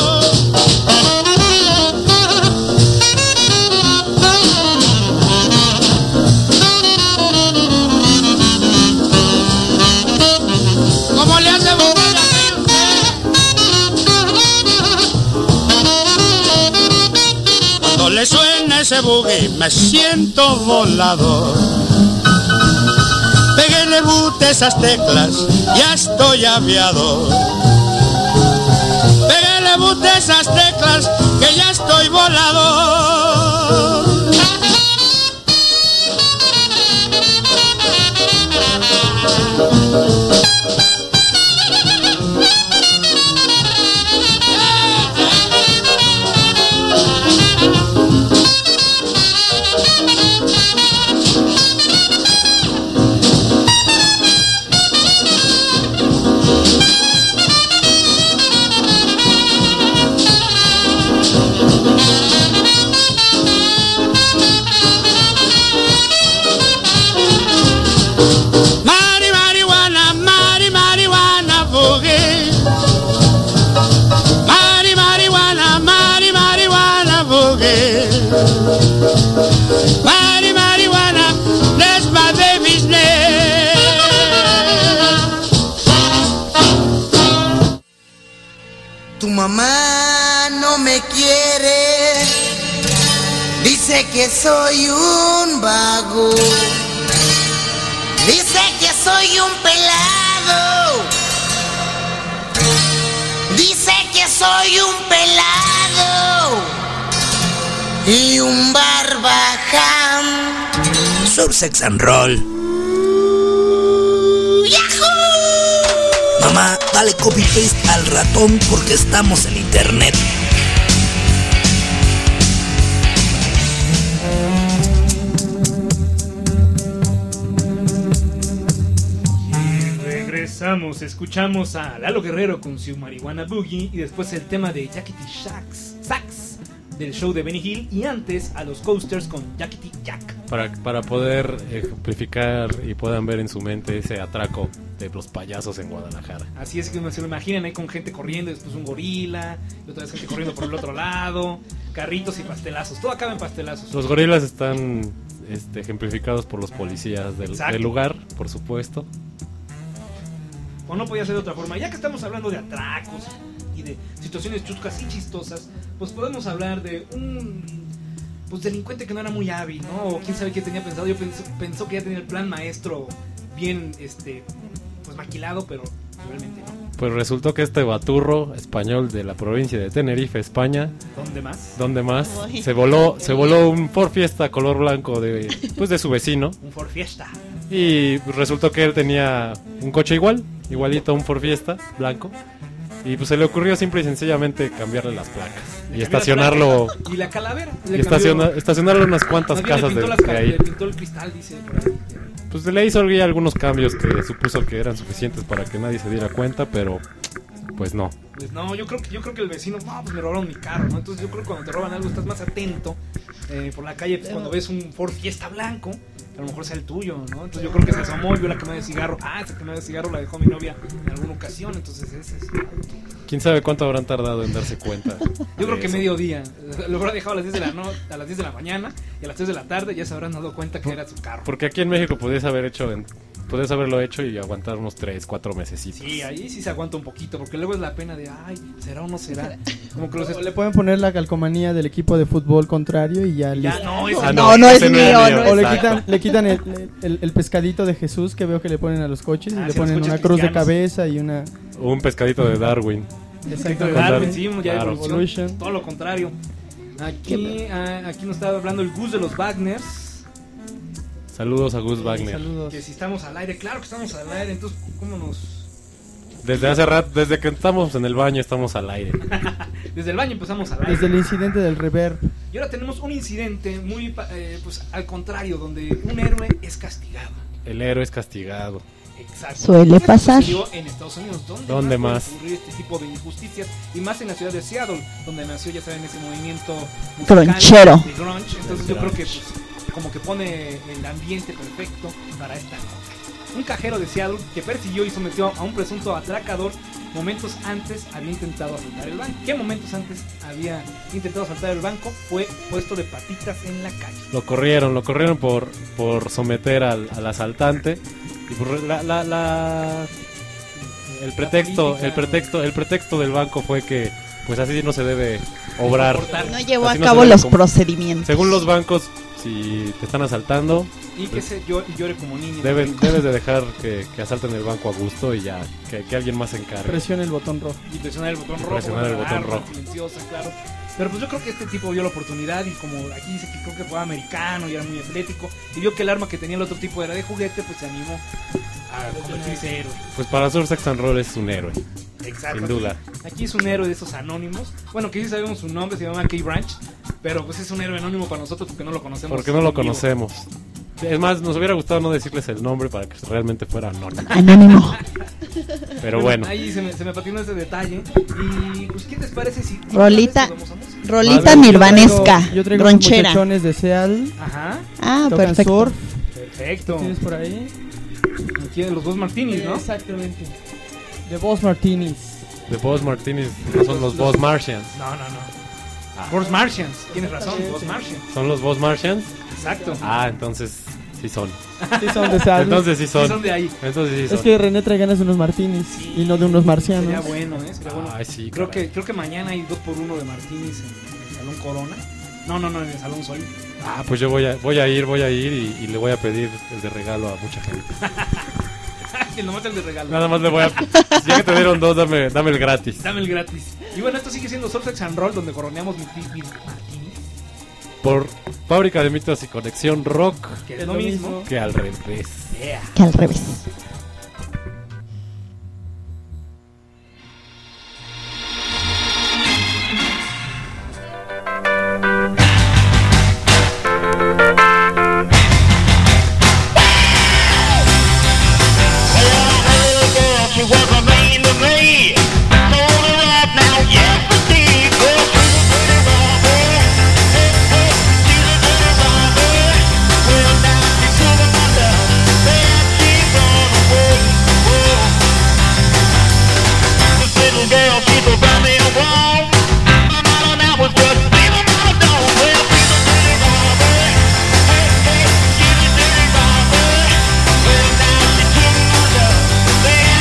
¿Cómo le hace boogie aquel usted? Cuando le suena ese boogie me siento volador. Péguele bute esas teclas, ya estoy aviador. Péguele bute esas teclas, que ya estoy volador. Mari, marihuana, that's my baby's name. Tu mamá no me quiere, dice que soy un vago, dice que soy un pelado, dice que soy un pelado y un barbaján. Surfsex and Roll. ¡Yahoo! Mamá, dale copy paste al ratón porque estamos en internet. Escuchamos a Lalo Guerrero con su Marihuana Boogie y después el tema de Yakety Sax del show de Benny Hill y antes a los Coasters con Yakety Yak. Para poder ejemplificar y puedan ver en su mente ese atraco de los payasos en Guadalajara. Así es que se lo imaginan ahí con gente corriendo, después un gorila, y otra vez gente corriendo por el otro lado, carritos y pastelazos, todo acaba en pastelazos. Los gorilas están ejemplificados por los policías del lugar, por supuesto. O no podía ser de otra forma. Ya que estamos hablando de atracos y de situaciones chuscas y chistosas, pues podemos hablar de un delincuente que no era muy hábil, ¿no? O quién sabe qué tenía pensado. Yo pensó que ya tenía el plan maestro bien pues maquilado, pero realmente no. Pues resultó que este baturro español de la provincia de Tenerife, España. ¿Dónde más? Se voló un Ford Fiesta color blanco de su vecino. Un Ford Fiesta. Y resultó que él tenía un coche igualito a un Ford Fiesta blanco. Y pues se le ocurrió simple y sencillamente cambiarle las placas. Y estacionarlo. Y la calavera. Estacionarlo en unas cuantas casas de ahí. Le pintó el cristal, dice por ahí. Pues le hizo algunos cambios que supuso que eran suficientes para que nadie se diera cuenta, pero pues no. Pues no, yo creo que el vecino, pues me robaron mi carro, ¿no? Entonces yo creo que cuando te roban algo estás más atento por la calle, pues cuando ves un Ford Fiesta blanco, a lo mejor sea el tuyo, ¿no? Entonces yo creo que se asomó y vio la quemada de cigarro. Esa quemada de cigarro la dejó mi novia en alguna ocasión, entonces ese es. ¿Quién sabe cuánto habrán tardado en darse cuenta? Yo creo que mediodía. Lo habrá dejado a las 10 de la mañana y a las 3 de la tarde ya se habrán dado cuenta que era su carro. Porque aquí en México podías haberlo hecho y aguantar unos 3-4 mesecitos. Sí, ahí sí se aguanta un poquito, porque luego es la pena de, ¿será o no será? Como que le pueden poner la calcomanía del equipo de fútbol contrario y ya listo. No es mío. O le quitan el pescadito de Jesús que veo que le ponen a los coches y le ponen una cruz de cabeza y una... Un pescadito de Darwin. Exacto, de Darwin, sí, ya de evolución. Todo lo contrario. Aquí nos estaba hablando el Gus de los Wagners. Saludos a Gus Wagner. Que si estamos al aire, claro que estamos al aire, entonces ¿cómo nos...? Desde hace rato, desde que estamos en el baño estamos al aire. Desde el baño empezamos al aire. Desde el incidente del reverb. Y ahora tenemos un incidente muy, pues al contrario, donde un héroe es castigado. El héroe es castigado. Exacto. Suele Esto pasar. sucedió en Estados Unidos. ¿Dónde más? puede ocurrir este tipo de injusticias? Y más en la ciudad de Seattle, donde nació, ya saben, ese movimiento musical Grunchero. de grunge. Entonces yo creo que pues, como que pone el ambiente perfecto para esta nota. Un cajero de Seattle que persiguió y sometió a un presunto atracador momentos antes había intentado asaltar el banco. ¿Qué momentos antes había intentado asaltar el banco? Fue puesto de patitas en la calle. Lo corrieron por someter al asaltante. Y por el pretexto del banco fue que pues así no se debe obrar. No llevó Así a no cabo se debe los procedimientos. Según los bancos, si te están asaltando y que se llore como niño. Debes de dejar que asalten el banco a gusto y ya que alguien más se encargue. Presiona el botón rojo. Y presionar el botón rojo. Presionar el botón rojo. Silenciosa, claro. Pero pues yo creo que este tipo vio la oportunidad y como aquí dice que creo que fue americano y era muy atlético y vio que el arma que tenía el otro tipo era de juguete, pues se animó a convertirse héroe. Pues para Surf Sex and Roll es un héroe. Exacto. Sin duda. Aquí es un héroe de esos anónimos. Bueno, que sí sabemos su nombre, se llama Key Branch, pero pues es un héroe anónimo para nosotros porque no lo conocemos. Porque no lo conocemos. Es más, nos hubiera gustado no decirles el nombre para que realmente fuera anónimo. Anónimo. Pero bueno. Ahí se me patinó ese detalle. Y pues, ¿qué les parece si Rolita Yo nirvanesca, traigo ronchera. unos muchachones de Seattle. Ajá. Ah, Tocan perfecto. surf. Perfecto. ¿Tienes por ahí? Aquí los dos Martinis, ¿no? Exactamente. The Boss Martinis. The Boss Martinis no son los Boss Martians. No. Boss Martians, tienes razón, Boss Martians. ¿Son los Boss Martians? Exacto. Ah, entonces sí son. Sí son de Seattle. Entonces sí son. Sí son de ahí. Entonces sí son. Es que René trae ganas de unos Martinis y no de unos marcianos. Sería bueno, ¿eh? Sería bueno. Ay, sí, creo que mañana hay 2x1 de Martinis en el Salón Corona. No, en el Salón Sol. Ah, pues yo voy a ir y le voy a pedir el de regalo a mucha gente. Que nomás el de regalo. Nada más le voy a... Ya que te dieron dos, dame el gratis. Dame el gratis. Y bueno, esto sigue siendo Surf Sex and Roll, donde coroneamos mi Martinis. Por Fábrica de Mitos y Conexión Rock. Que es lo mismo. Que al revés. Yeah. Que al revés. She was a main to me. Told her right now, yesterday. Well, she's a dirty robber. She's a dirty robber. Well, now she took my love. Then she gone away. Whoa. This little girl, she so got me wrong. My mama now was just leaving my door. Well, she's a dirty robber. She's a dirty robber. Well, now she took my love. Then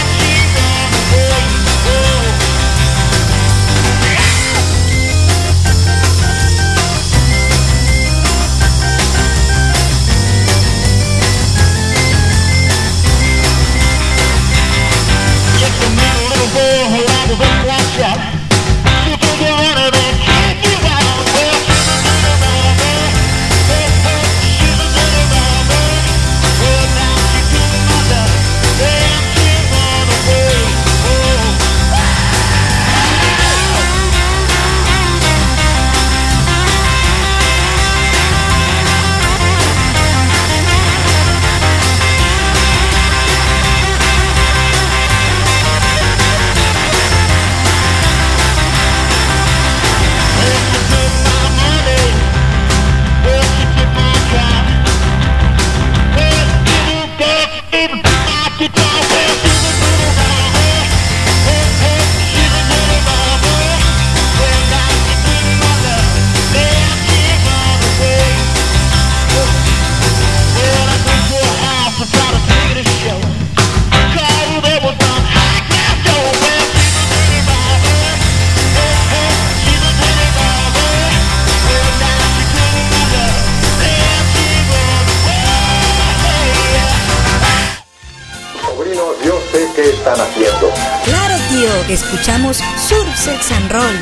Claro, tío, escuchamos Surf Sex and Roll.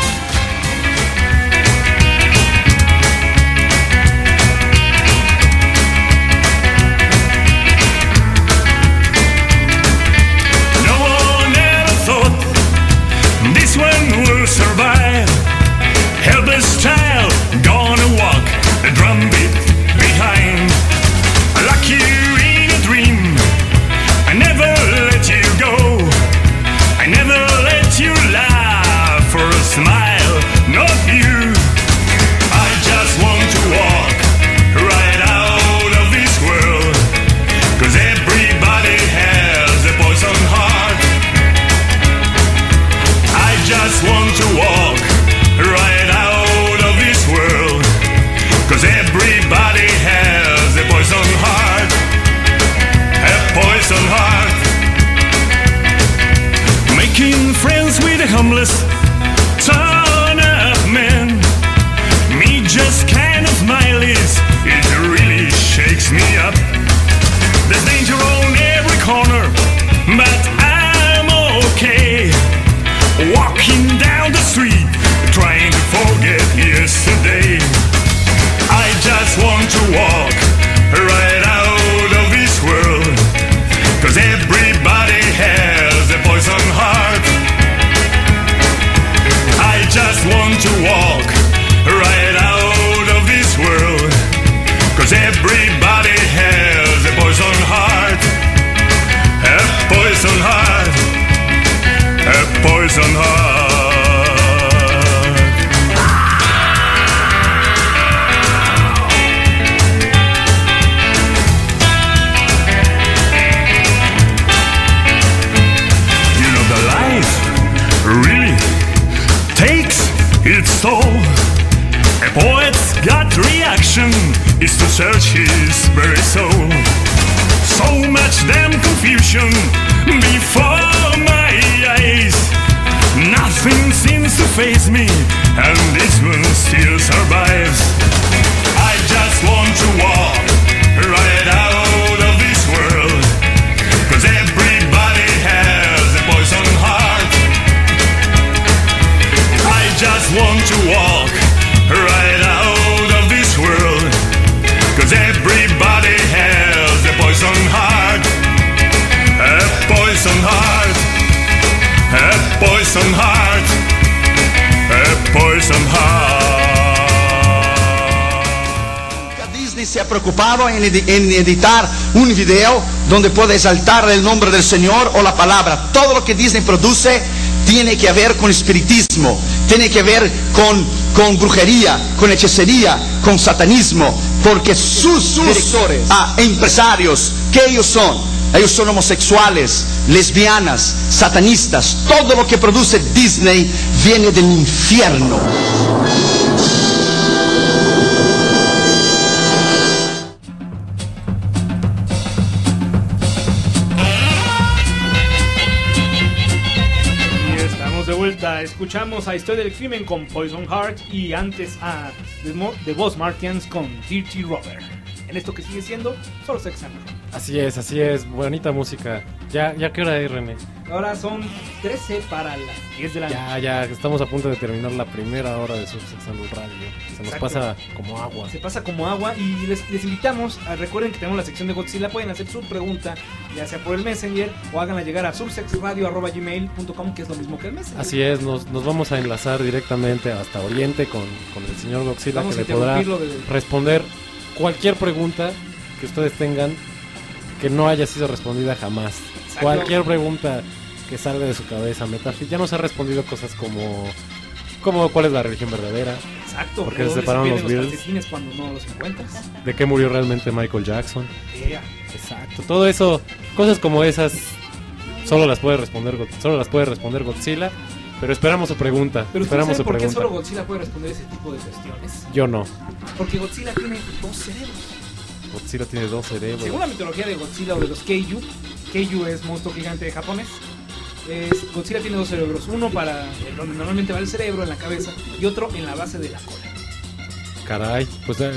No one ever thought this one will survive. Helpless child, gone smile, not you. I just want to walk right out of this world, 'cause everybody has a poison heart. I just want to walk right out of this world, 'cause everybody has a poison heart. A poison heart. Making friends with the homeless, ton of men. Me just kind of smileys, it really shakes me up. There's danger on every corner, but I'm okay. Walking down the street, trying to forget yesterday. I just want to walk right out of this world, 'cause everybody has a poison heart. I just want to walk right out of this world, 'cause everybody has a poison heart. A poison heart. A poison heart. You know the life really takes its toll. A poet's gut reaction is to search his very soul. So much damn confusion before my eyes. Nothing seems to faze me, and this one still survives. I just want to walk right out of this world, 'cause everybody has a poison heart. I just want to walk right out of this world, 'cause everybody has a poison heart. A poison heart. A poison heart. A poison heart. Disney se ha preocupado en editar un video donde puede exaltar el nombre del Señor o la palabra. Todo lo que Disney produce tiene que ver con espiritismo, tiene que ver con brujería, con hechicería, con satanismo, porque sus directores, empresarios, ¿qué ellos son? Ellos son homosexuales, lesbianas, satanistas. Todo lo que produce Disney viene del infierno. Escuchamos a Historia del Crimen con Poison Heart y antes a The Boss Martians con Dirty Robber. En esto que sigue siendo solo Sex and Roll. Así es, bonita música. ¿Ya qué hora es, René? Ahora son 13 para las 10 de la noche. Ya, estamos a punto de terminar la primera hora de Sex and Roll Radio. Se nos pasa como agua. Se pasa como agua y les invitamos a, recuerden que tenemos la sección de Godzilla, pueden hacer su pregunta, ya sea por el Messenger o háganla llegar a sursexradio@gmail.com, que es lo mismo que el Messenger. Así es, nos vamos a enlazar directamente hasta Oriente con el señor Godzilla, vamos que le podrá responder cualquier pregunta que ustedes tengan que no haya sido respondida jamás. Exacto. Cualquier pregunta que salga de su cabeza, metafísica. Ya nos ha respondido cosas como cuál es la religión verdadera. Exacto. Porque se separaron los Beatles. Cuando no los encuentras. De qué murió realmente Michael Jackson. Exacto. Todo eso, cosas como esas, solo las puede responder Godzilla. Pero esperamos su pregunta. Pero esperamos su pregunta. ¿Por qué solo Godzilla puede responder ese tipo de cuestiones? Yo no. Porque Godzilla tiene 2 cerebros. Godzilla tiene 2 cerebros. Según la mitología de Godzilla o de los Kaiju es monstruo gigante japonés. Godzilla tiene 2 cerebros. Uno para donde normalmente va el cerebro, en la cabeza, y otro en la base de la cola. Caray, pues a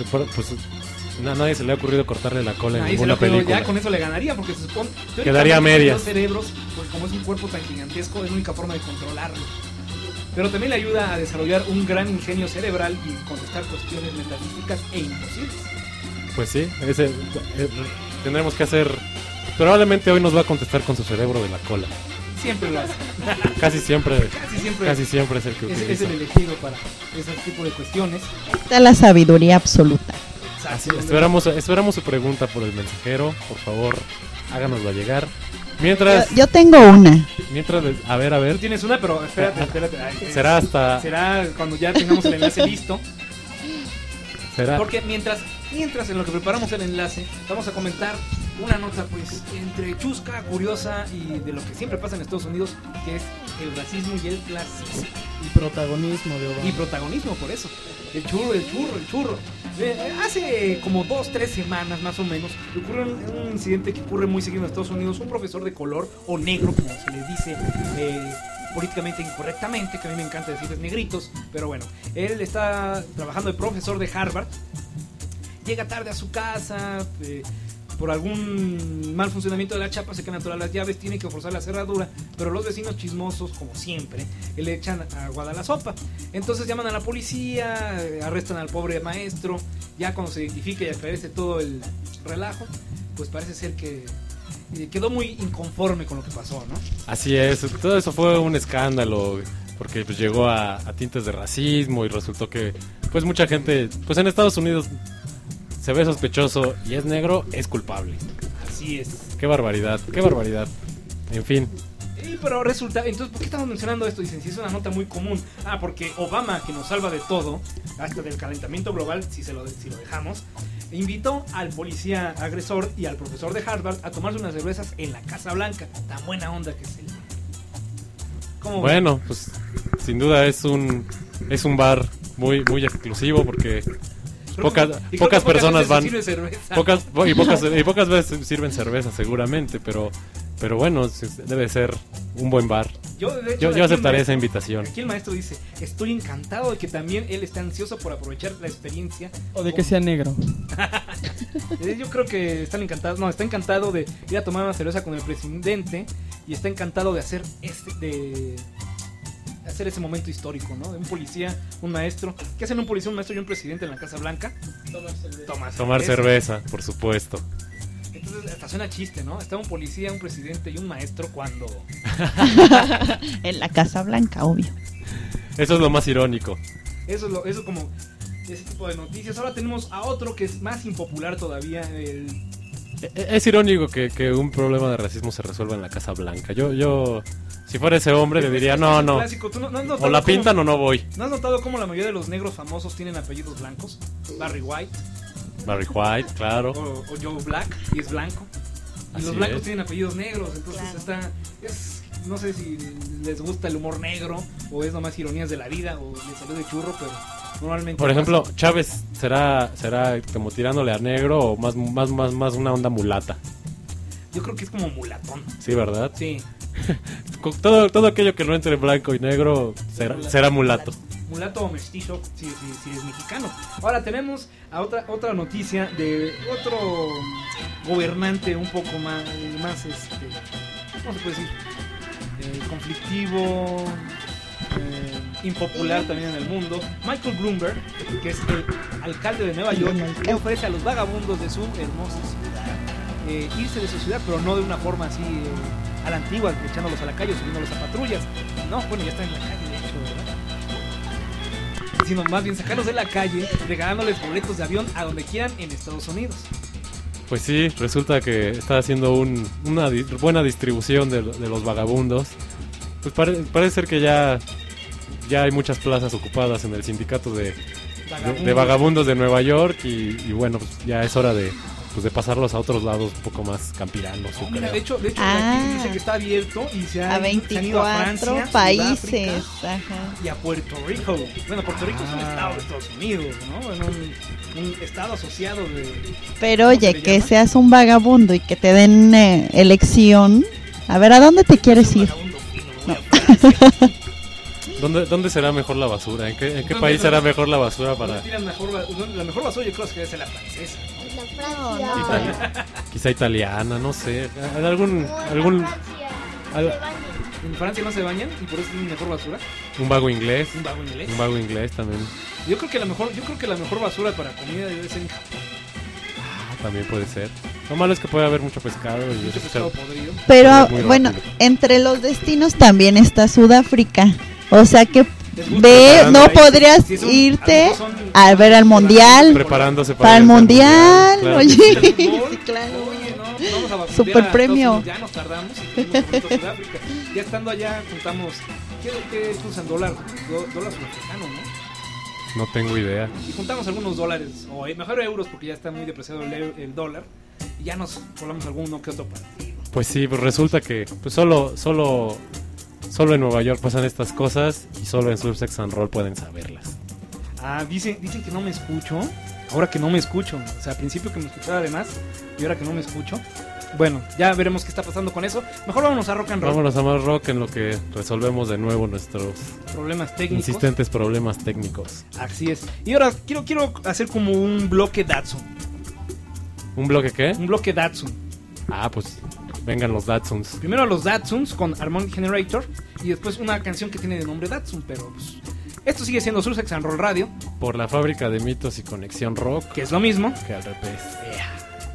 nadie se le ha ocurrido cortarle la cola en ninguna película. Ya con eso le ganaría, porque se supone quedaría media. 2 cerebros, porque como es un cuerpo tan gigantesco, es la única forma de controlarlo. Pero también le ayuda a desarrollar un gran ingenio cerebral y contestar cuestiones metafísicas e imposibles. Pues sí, tendremos que hacer. Probablemente hoy nos va a contestar con su cerebro de la cola. Siempre lo hace. Casi siempre es el que utiliza. Es el elegido para ese tipo de cuestiones. Está la sabiduría absoluta. Así, esperamos su pregunta por el mensajero. Por favor, háganosla llegar. Mientras... Yo tengo una. Mientras... A ver. Tú tienes una, pero espérate. Ay, Será hasta... Será cuando ya tengamos el enlace listo. Será... Porque mientras en lo que preparamos el enlace, vamos a comentar una nota pues entre chusca, curiosa y de lo que siempre pasa en Estados Unidos, que es el racismo y el clasismo. Y protagonismo de Obama. Y protagonismo, por eso. El churro. Hace como 2-3 semanas más o menos ocurrió un incidente que ocurre muy seguido en Estados Unidos. Un profesor de color o negro, como se le dice políticamente incorrectamente, que a mí me encanta decirles negritos, pero bueno, él está trabajando de profesor de Harvard. Llega tarde a su casa, por algún mal funcionamiento de la chapa se quedan todas las llaves, tiene que forzar la cerradura, pero los vecinos chismosos, como siempre, le echan agua a la sopa. Entonces llaman a la policía, arrestan al pobre maestro. Ya cuando se identifica y aclarece todo el relajo, pues parece ser que quedó muy inconforme con lo que pasó, ¿no? Así es, todo eso fue un escándalo, porque pues llegó a tintes de racismo y resultó que pues mucha gente, pues en Estados Unidos se ve sospechoso y es negro, es culpable. Así es. Qué barbaridad. En fin. Pero resulta, entonces, ¿por qué estamos mencionando esto? Dicen, si es una nota muy común. Porque Obama, que nos salva de todo, hasta del calentamiento global, si lo dejamos, invitó al policía agresor y al profesor de Harvard a tomarse unas cervezas en la Casa Blanca. Tan buena onda que es él. Bueno, pues sin duda es un bar muy exclusivo porque pocas personas van, pocas veces sirven cerveza seguramente, pero bueno, debe ser un buen bar. Yo aceptaré esa invitación. Aquí el maestro dice, estoy encantado de que también él está ansioso por aprovechar la experiencia. O de que sea negro. Yo creo que está encantado de ir a tomar una cerveza con el presidente y está encantado de hacer hacer ese momento histórico, ¿no? De un policía, un maestro. ¿Qué hacen un policía, un maestro y un presidente en la Casa Blanca? Tomar cerveza, por supuesto. Entonces hasta suena chiste, ¿no? Está un policía, un presidente y un maestro cuando... en la Casa Blanca, obvio. Eso es lo más irónico. Eso como ese tipo de noticias. Ahora tenemos a otro que es más impopular todavía. Es irónico que un problema de racismo se resuelva en la Casa Blanca. Yo si fuera ese hombre le diría no. O la pintan o no voy. ¿No has notado cómo la mayoría de los negros famosos tienen apellidos blancos? Barry White, claro. O Joe Black, y es blanco. Y los blancos tienen apellidos negros. Entonces no sé si les gusta el humor negro o es nomás ironías de la vida o les salió de churro, pero normalmente... Por ejemplo, Chávez será como tirándole a negro o más una onda mulata. Yo creo que es como mulatón. Sí, ¿verdad? Sí. Todo aquello que no entre blanco y negro será mulato. Mulato o mestizo, si es mexicano. Ahora tenemos a otra noticia de otro gobernante un poco más ¿cómo se puede decir? Conflictivo, impopular también en el mundo. Michael Bloomberg, que es el alcalde de Nueva York, le ofrece a los vagabundos de su hermosa ciudad irse de su ciudad, pero no de una forma así a la antigua, echándolos a la calle o subiéndolos a patrullas. No, bueno, ya están en la calle, de hecho, ¿verdad? Sino más bien sacarlos de la calle, regalándoles boletos de avión a donde quieran en Estados Unidos. Pues sí, resulta que está haciendo una buena distribución de los vagabundos. Pues parece ser que ya hay muchas plazas ocupadas en el sindicato de vagabundos de Nueva York y bueno, pues ya es hora de pasarlos a otros lados un poco más campiranos. Mira, de hecho aquí dice que está abierto y se han ido a Francia, países, y a Puerto Rico. Bueno, Puerto Rico es un estado de Estados Unidos, ¿no? En un estado asociado de... Pero oye, que seas un vagabundo y que te den elección. A ver, ¿a dónde te quieres ir? ¿Dónde será mejor la basura? ¿En qué país será mejor la basura para...? La mejor basura yo creo que debe ser la francesa. Quizá italiana, no sé. ¿En Francia no se bañan y por eso tienen mejor basura? Un vago inglés. Un vago inglés también. Yo creo que la mejor basura para comida debe ser en Japón. También puede ser. Lo malo es que puede haber mucho pescado y pescado podrido. Pero bueno, entre los destinos también está Sudáfrica. O sea que no podrías irte a ver al mundial. Preparándose para el mundial. Claro. Oye, sí, claro. Oye, no, vamos a Super a premio. Estados Unidos, ya nos tardamos y fuimos a Sudáfrica. Ya estando allá juntamos, ¿qué usan? Dólar sudafricano, ¿no? No tengo idea. Y juntamos algunos dólares, o mejor euros porque ya está muy depreciado el dólar. Y ya nos volamos alguno que otro partido. Pues sí, pues resulta que pues solo en Nueva York pasan estas cosas y solo en Surf Sex and Roll pueden saberlas. Dicen que no me escucho. Ahora que no me escucho. O sea, al principio que me escuchaba además y ahora que no me escucho. Bueno, ya veremos qué está pasando con eso. Mejor vámonos a rock and roll. Vámonos a más rock en lo que resolvemos de nuevo nuestros problemas técnicos. Insistentes problemas técnicos. Así es. Y ahora quiero hacer como un bloque Datsun. ¿Un bloque qué? Un bloque Datsun. Pues vengan los Datsuns. Primero los Datsuns con Harmonic Generator y después una canción que tiene de nombre Datsun, pero pues, esto sigue siendo Surf Sex and Roll Radio. Por la fábrica de mitos y conexión rock. Que es lo mismo. Que al revés. Yeah.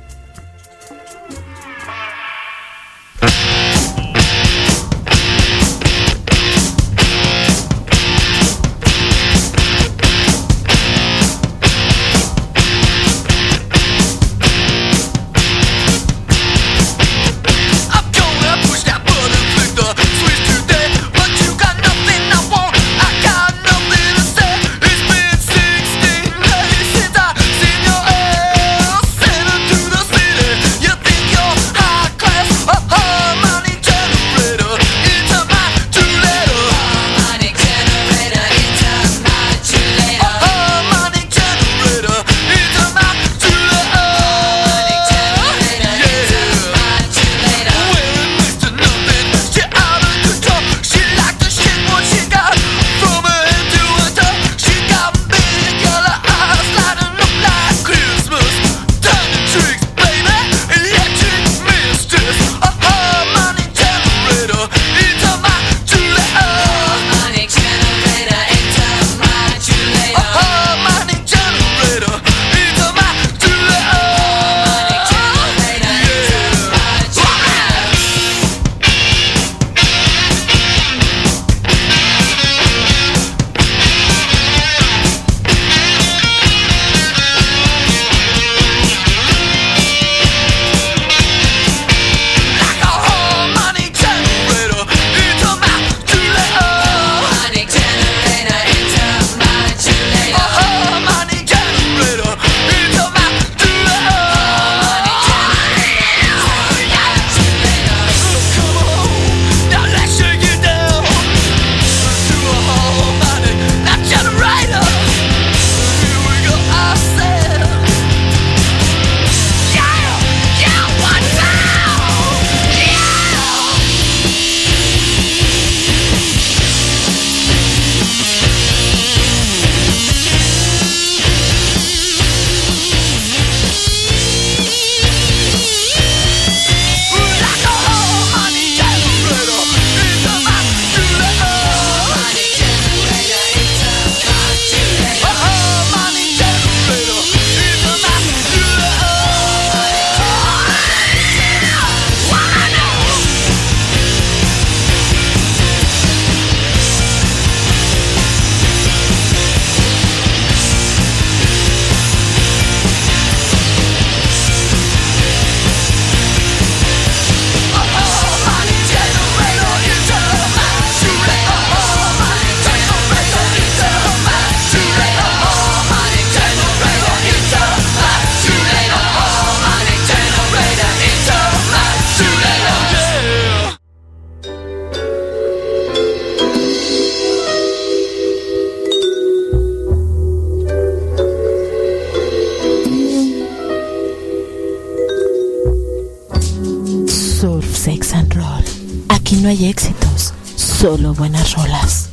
Sex and Roll. Aquí no hay éxitos, solo buenas rolas.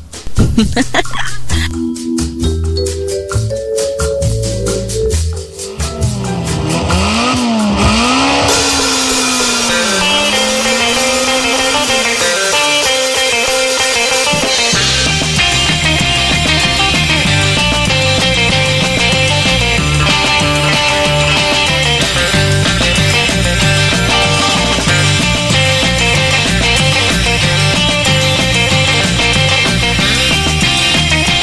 Thank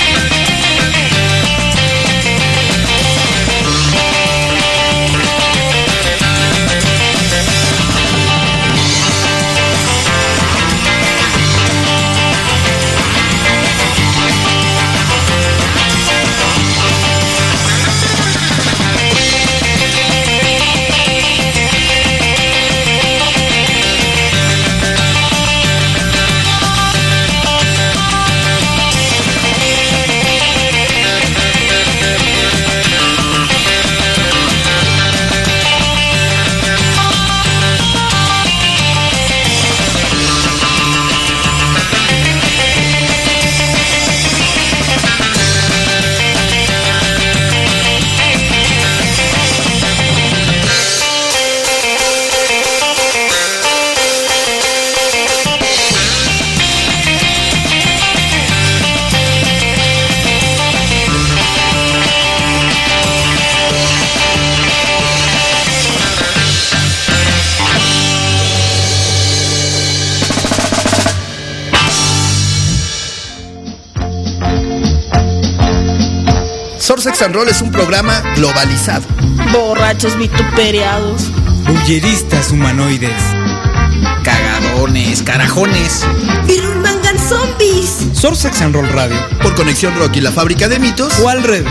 Surf Sex and Roll es un programa globalizado. Borrachos vituperiados. Bulleristas humanoides. Cagadones, carajones. Birmangan zombies. Surf Sex and Roll Radio. Por Conexión Rock y la Fábrica de Mitos. O al revés.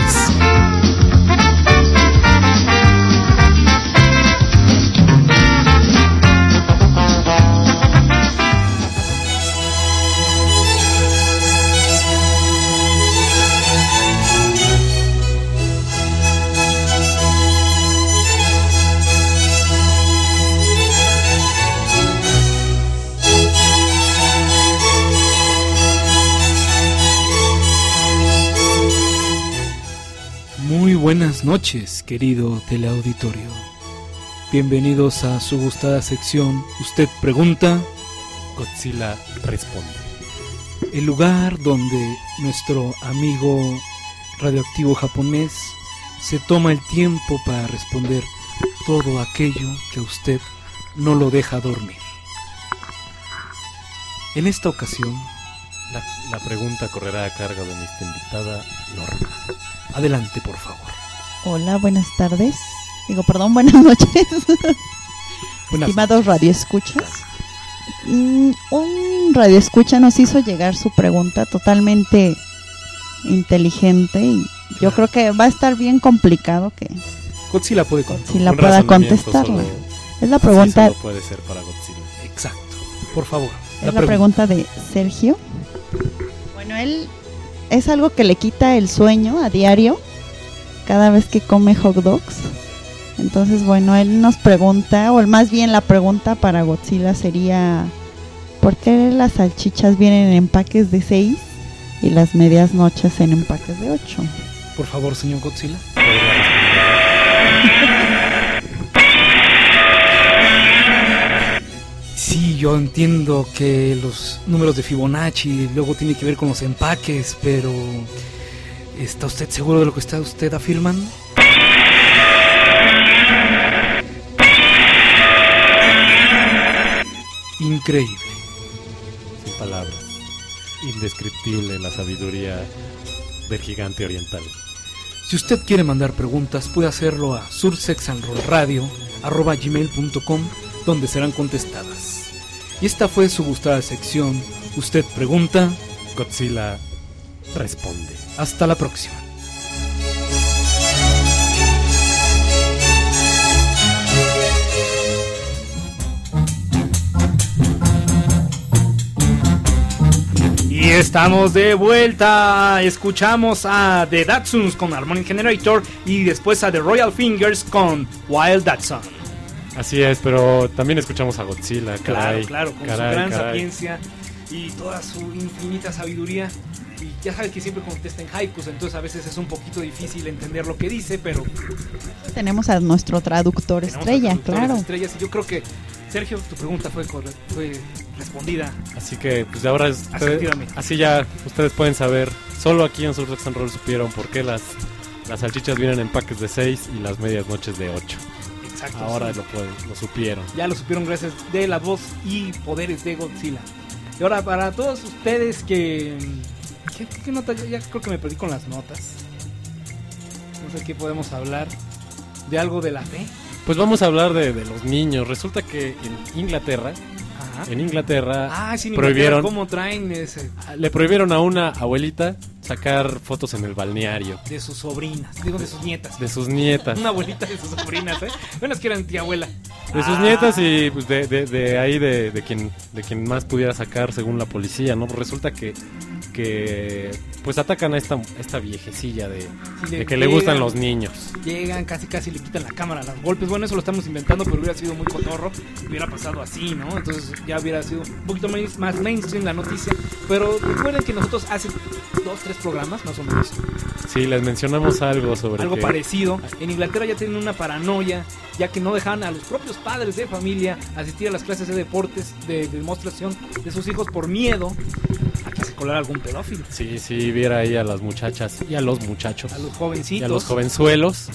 Buenas noches, querido teleauditorio. Bienvenidos a su gustada sección Usted Pregunta, Godzilla Responde. El lugar donde nuestro amigo radioactivo japonés se toma el tiempo para responder todo aquello que a usted no lo deja dormir. En esta ocasión, la pregunta correrá a cargo de nuestra invitada Norma. Adelante, por favor. Hola, buenas tardes. Buenas noches. Estimados radioescuchas. Un radioescucha nos hizo llegar su pregunta totalmente inteligente y yo creo que va a estar bien complicado que Godzilla pueda contestarla. Es la pregunta. Solo puede ser para Godzilla. Exacto. Por favor. Es la pregunta de Sergio. Bueno, él es algo que le quita el sueño a diario cada vez que come hot dogs. Entonces, bueno, él nos pregunta, o más bien la pregunta para Godzilla sería: ¿por qué las salchichas vienen en empaques de 6 y las medias noches en empaques de 8? Por favor, señor Godzilla. Sí, yo entiendo que los números de Fibonacci luego tienen que ver con los empaques, pero ¿está usted seguro de lo que está usted afirmando? Increíble. Sin palabras. Indescriptible la sabiduría del gigante oriental. Si usted quiere mandar preguntas, puede hacerlo a sursexandrollradio@gmail.com, donde serán contestadas. Y esta fue su gustada sección Usted Pregunta, Godzilla Responde. Hasta la próxima. Y estamos de vuelta. Escuchamos a The Datsuns con Harmonic Generator y después a The Royal Fingers con Wild Datsun. Así es, pero también escuchamos a Godzilla. Claro, con su gran sapiencia y toda su infinita sabiduría. Y ya sabes que siempre contesta en haikus, entonces a veces es un poquito difícil entender lo que dice, pero tenemos a nuestro traductor estrella, claro. Estrellas, y yo creo que, Sergio, tu pregunta fue respondida. Así que, pues de ahora así ya ustedes pueden saber. Solo aquí en Surf Sex and Roll supieron por qué las salchichas vienen en paques de 6 y las medias noches de 8. Exacto. Ahora sí. lo supieron. Ya lo supieron gracias de la voz y poderes de Godzilla. Y ahora para todos ustedes que... ¿Qué nota? Ya creo que me perdí con las notas. No sé qué podemos hablar. ¿De algo de la fe? Pues vamos a hablar de los niños. Resulta que en Inglaterra... Ajá. En Inglaterra prohibieron... ¿Cómo traen ese? Le prohibieron a una abuelita sacar fotos en el balneario. De sus sobrinas, digo de sus nietas. De sus nietas. Una abuelita de sus sobrinas, ¿eh? Bueno, es que eran tía abuela. De sus nietas y pues de ahí de quien más pudiera sacar según la policía, ¿no? Resulta que pues atacan a esta viejecilla de que le gustan los niños. Llegan, casi le quitan la cámara a los golpes. Bueno, eso lo estamos inventando, pero hubiera sido muy cotorro. Hubiera pasado así, ¿no? Entonces ya hubiera sido un poquito más mainstream la noticia. Pero recuerden que nosotros hace 2-3 programas, más o menos. Sí, les mencionamos algo sobre algo parecido. En Inglaterra ya tienen una paranoia, ya que no dejan a los propios padres de familia asistir a las clases de deportes, de demostración de sus hijos por miedo a que se colara algún pedófilo. Sí, viera ahí a las muchachas y a los muchachos. A los jovencitos. Y a los jovenzuelos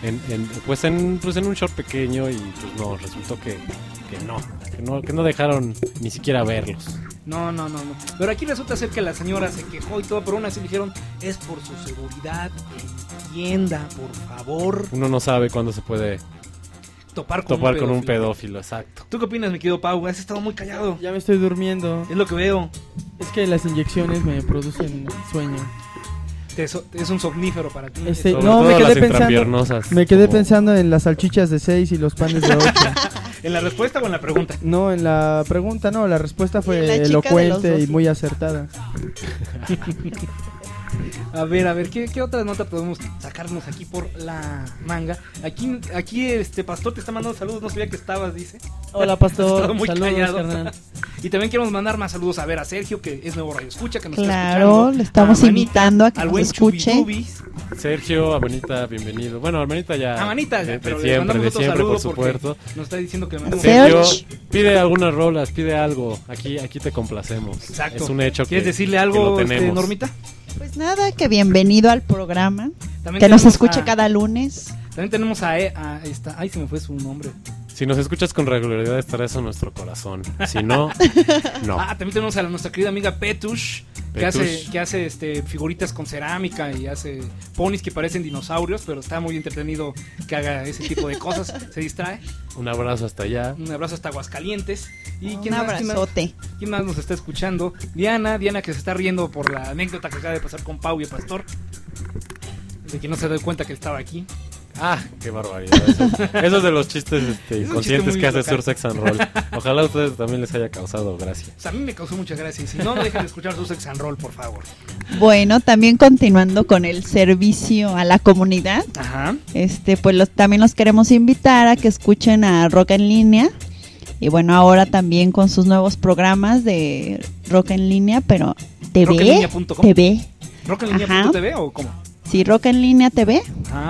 en un short pequeño y pues no, resultó que no dejaron ni siquiera verlos. No. Pero aquí resulta ser que la señora se quejó y todo, pero aún así dijeron, es por su seguridad, entienda, por favor. Uno no sabe cuándo se puede Topar con un pedófilo, exacto. ¿Tú qué opinas, mi querido Pau? Has estado muy callado. Ya me estoy durmiendo. Es lo que veo. Es que las inyecciones me producen sueño. Es un somnífero para ti. No, me quedé pensando en las salchichas de 6 y los panes de 8. ¿En la respuesta o en la pregunta? No, en la pregunta no, la respuesta fue elocuente y muy acertada. A ver, ¿qué otra nota podemos sacarnos aquí por la manga? Aquí Pastor te está mandando saludos, no sabía que estabas, dice. Hola, Pastor, muy saludos, callado. carnal. Y también queremos mandar más saludos a ver a Sergio, que es nuevo radio escucha, que nos está Claro, escuchando. le estamos invitando a que al nos buen escuche. Chubidubis. Sergio, Amanita, bienvenido. Bueno, Amanita ya. Amanita, de pero le siempre, mandamos de otro siempre, saludo por supuesto. porque nos está diciendo que le mandemos Sergio, pide algunas rolas, pide algo. Aquí te complacemos. Exacto. Es un hecho. ¿Quieres que, decirle que algo, lo tenemos. Normita? Pues nada, que bienvenido al programa. También Que nos tenemos escuche a- cada lunes. También tenemos a esta. Ay, se me fue su nombre. Si nos escuchas con regularidad estará eso en nuestro corazón. Si no, no. Ah, también tenemos a nuestra querida amiga Petush, que hace figuritas con cerámica y hace ponis que parecen dinosaurios, pero está muy entretenido que haga ese tipo de cosas, se distrae. Un abrazo hasta allá. Un abrazo hasta Aguascalientes. ¿Y Un abrazote. ¿Quién más nos está escuchando? Diana que se está riendo por la anécdota que acaba de pasar con Pau y el Pastor, de que no se dio cuenta que estaba aquí. Ah, qué barbaridad. Eso es de los chistes inconscientes muy que hace local. Sursex and Roll. Ojalá a ustedes también les haya causado gracia. O sea, a mí me causó mucha gracia. Y si no dejen de escuchar su Sex and Roll, por favor. Bueno, también continuando con el servicio a la comunidad. Ajá. Pues también los queremos invitar a que escuchen a Rock en Línea. Y bueno, ahora también con sus nuevos programas de Rock en Línea, pero TV. Rockenlinea.com. TV. ¿Rockenlinea.tv o cómo? Sí, rockenlineatv.com.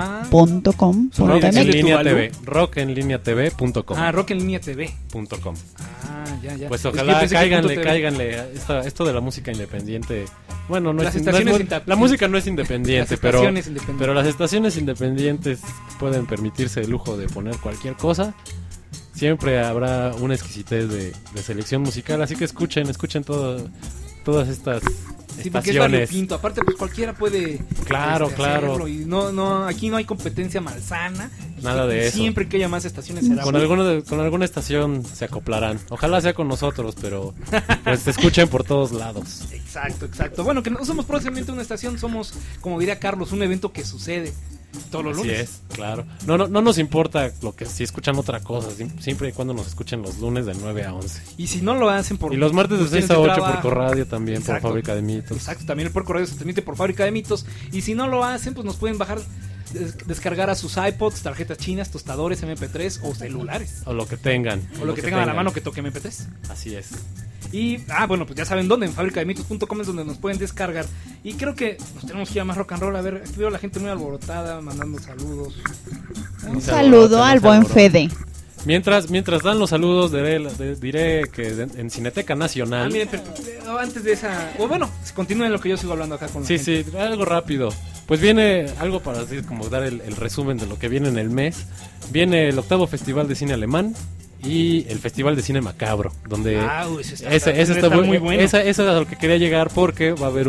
Rockenlineatv.com. Ah, rockenlineatv.com. Ah, ya. Pues Es que ojalá pensé que cáiganle esto de la música independiente. Bueno, no Las es, estaciones la música no es independiente, Las estaciones independientes. pero las estaciones independientes pueden permitirse el lujo de poner cualquier cosa. Siempre habrá una exquisitez de selección musical, así que escuchen todas estas Sí, porque es estaciones. variopinto. Aparte, pues cualquiera puede Claro. hacerlo. Y no, aquí no hay competencia malsana. Nada de eso. Siempre que haya más estaciones será Con bueno. alguna estación se acoplarán. Ojalá sea con nosotros, pero pues te escuchen por todos lados. Exacto. Bueno, que no somos próximamente una estación, somos, como diría Carlos, un evento que sucede todos los Así lunes. es, claro. No nos importa lo que si escuchan otra cosa, siempre y cuando nos escuchen los lunes de 9 a 11. Y si no lo hacen por... Y los martes de cuestiones 6 a 8 trabajo. por Corradio también, Exacto. por Fábrica de Mitos. Exacto, también el Porco Radio se transmite por Fábrica de Mitos. Y si no lo hacen, pues nos pueden bajar, descargar a sus iPods, tarjetas chinas, tostadores, MP3 o celulares. O lo que tengan. O lo que tengan a la mano que toque MP3. Así es. Y, bueno, pues ya saben dónde, en fabricademitos.com es donde nos pueden descargar. Y creo que nos tenemos que ir a más rock and roll. A ver, aquí veo a la gente muy alborotada, mandando saludos. Un saludo al buen Fede. Mientras dan los saludos, diré que en Cineteca Nacional... Miren, pero, antes de esa... bueno, continúen lo que yo sigo hablando acá con la gente. Sí, algo rápido. Pues viene algo para así como dar el resumen de lo que viene en el mes. Viene el 8º Festival de Cine Alemán y el Festival de Cine Macabro, donde ese está muy bueno. Eso es a lo que quería llegar, porque va a haber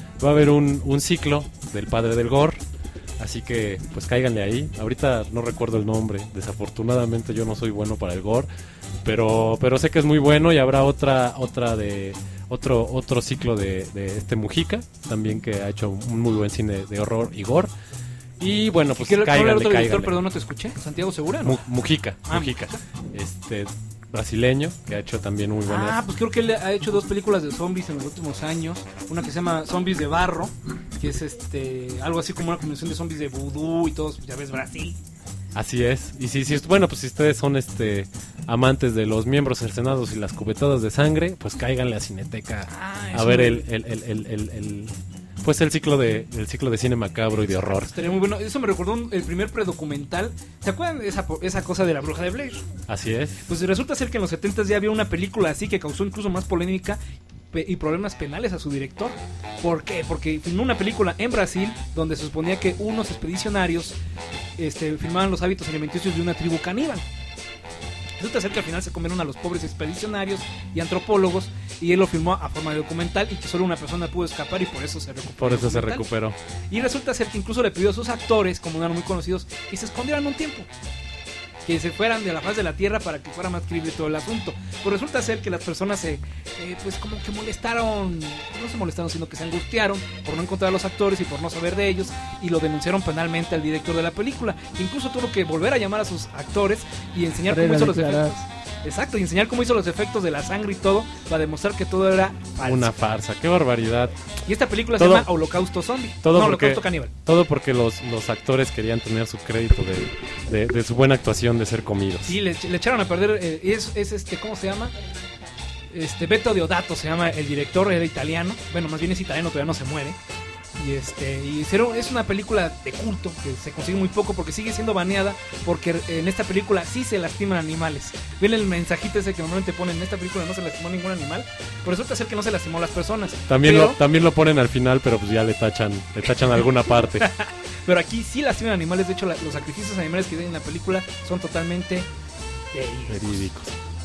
un ciclo del padre del gore. Así que pues cáiganle ahí. Ahorita no recuerdo el nombre, desafortunadamente yo no soy bueno para el gore, pero sé que es muy bueno. Y habrá otro ciclo de Mujica también, que ha hecho un muy buen cine de horror y gore. Y bueno, pues cáiganle. otro director, perdón, no te escuché. Santiago Segura, ¿no? Mujica. Brasileño, que ha hecho también muy buenas. Pues creo que él ha hecho 2 películas de zombies en los últimos años. Una que se llama Zombies de Barro, que es algo así como una combinación de zombies de vudú y todos, ya ves, Brasil. Así es. Y si ustedes son amantes de los miembros cercenados y las cubetadas de sangre, pues cáiganle a Cineteca a ver el ciclo de cine macabro y de horror. Estaría muy bueno. Eso me recordó el primer predocumental. ¿Se acuerdan de esa cosa de la bruja de Blair? Así es. Pues resulta ser que en los 70s ya había una película así que causó incluso más polémica y problemas penales a su director. ¿Por qué? Porque filmó una película en Brasil donde se suponía que unos expedicionarios filmaban los hábitos alimenticios de una tribu caníbal. Resulta ser que al final se comieron a los pobres expedicionarios y antropólogos, y él lo filmó a forma de documental, y que solo una persona pudo escapar y por eso se recuperó. Por eso se recuperó. Y resulta ser que incluso le pidió a sus actores, como no eran muy conocidos, que se escondieran un tiempo, que se fueran de la faz de la tierra para que fuera más creíble todo el asunto. Pues resulta ser que las personas pues como que molestaron, no se molestaron, sino que se angustiaron por no encontrar a los actores y por no saber de ellos, y lo denunciaron penalmente al director de la película, que incluso tuvo que volver a llamar a sus actores y enseñar cómo hizo los efectos. Exacto, y enseñar cómo hizo los efectos de la sangre y todo, para demostrar que todo era falso. Una farsa, qué barbaridad. Y esta película se llama Holocausto Zombie. Holocausto Caníbal. Todo porque los actores querían tener su crédito de su buena actuación, de ser comidos. Sí, le echaron a perder, ¿cómo se llama? Beto Deodato se llama el director, era italiano. Bueno, más bien es italiano, todavía no se muere. Y es una película de culto que se consigue muy poco porque sigue siendo baneada, porque en esta película sí se lastiman animales. Ven el mensajito ese que normalmente ponen: en esta película no se lastimó ningún animal, pero resulta ser que no se lastimó las personas. También lo ponen al final, pero pues ya le tachan alguna parte. Pero aquí sí lastiman animales. De hecho, los sacrificios animales que ven en la película son totalmente verídicos.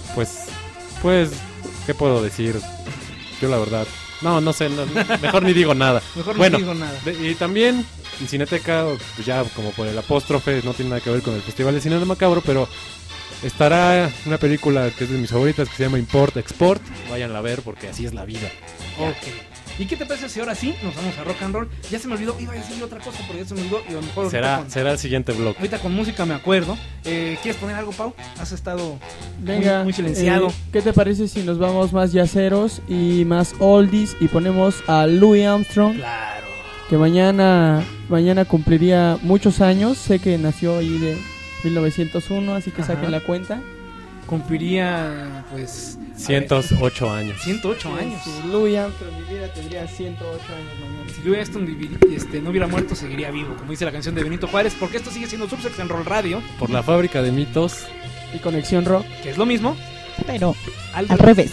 Pues, ¿qué puedo decir? Yo la verdad... No sé, mejor ni digo nada. Ni digo nada. Y también en Cineteca, pues ya como por el apóstrofe, no tiene nada que ver con el Festival de Cine de Macabro, pero estará una película que es de mis favoritas, que se llama Import Export. Váyanla a ver porque así es la vida. Ok. ¿Y qué te parece si ahora sí nos vamos a rock and roll? Ya se me olvidó, iba a decir otra cosa, pero ya se me olvidó, y a lo mejor será el siguiente blog. Ahorita con música me acuerdo. ¿Quieres poner algo, Pau? Has estado muy silenciado. ¿Qué te parece si nos vamos más yaceros y más oldies y ponemos a Louis Armstrong? Claro. Que mañana cumpliría muchos años. Sé que nació ahí de 1901, así que saquen la cuenta. Cumpliría, pues... 108 años. 108 años. Si Louis Armstrong viviera, tendría 108 años mañana. Si Louis Armstrong no hubiera muerto, seguiría vivo, como dice la canción de Benito Juárez, porque esto sigue siendo Subsex and Roll Radio. Por la fábrica de mitos. Y Conexión Rock. Que es lo mismo, pero al revés.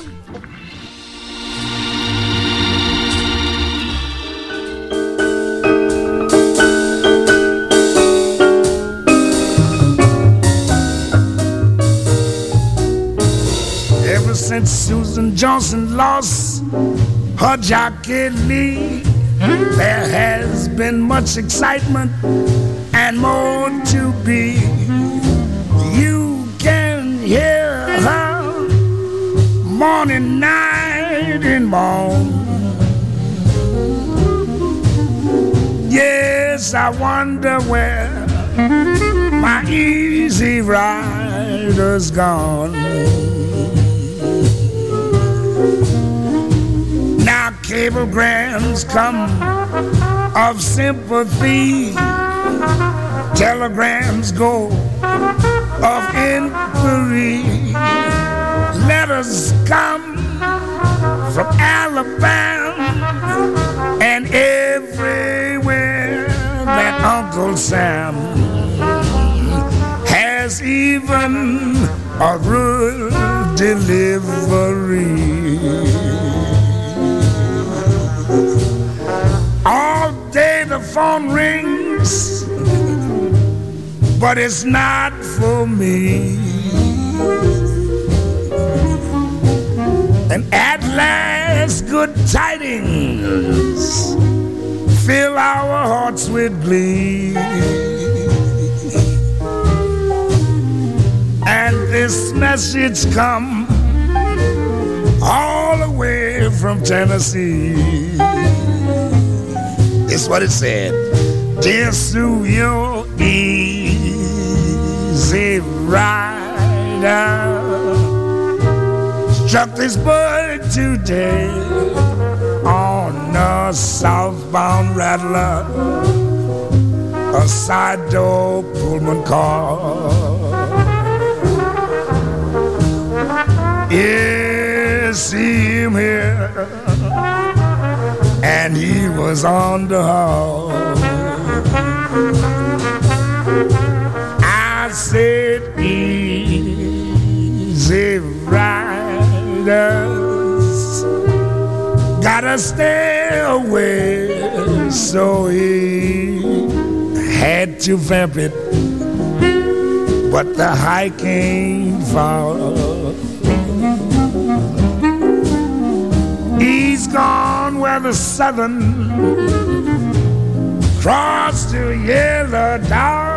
Ever since Susan Johnson lost her Jockey Lee, there has been much excitement and more to be. You can hear her morning, night, and morn. Yes, I wonder where my easy rider's gone. Now cablegrams come of sympathy, telegrams go of inquiry, letters come from Alabama and everywhere that Uncle Sam has even a rural delivery. All day the phone rings, but it's not for me. And at last, good tidings fill our hearts with glee. And this message come all the way from Tennessee. It's what it said. Dear Sue, you're easy rider struck this bird today on a southbound rattler, a side door Pullman car. Yeah, see him here, and he was on the haul. I said, easy riders gotta stay away, so he had to vamp it what the high came for. He's gone where the southern cross to yellow dawn.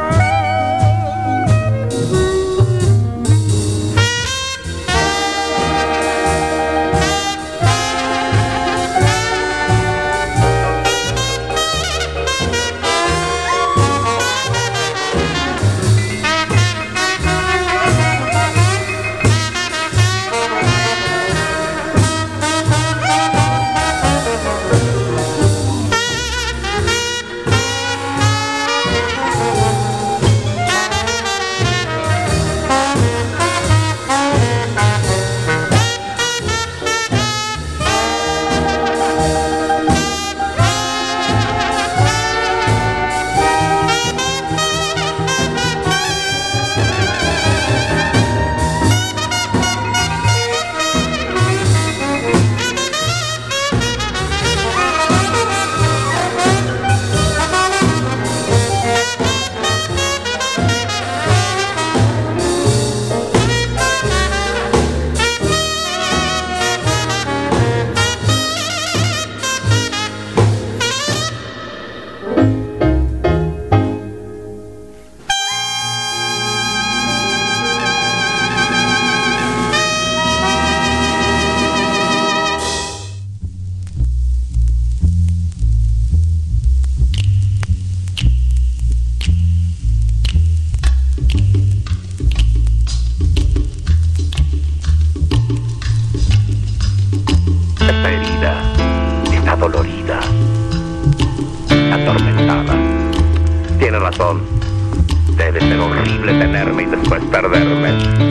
Debe ser horrible tenerme y después perderme.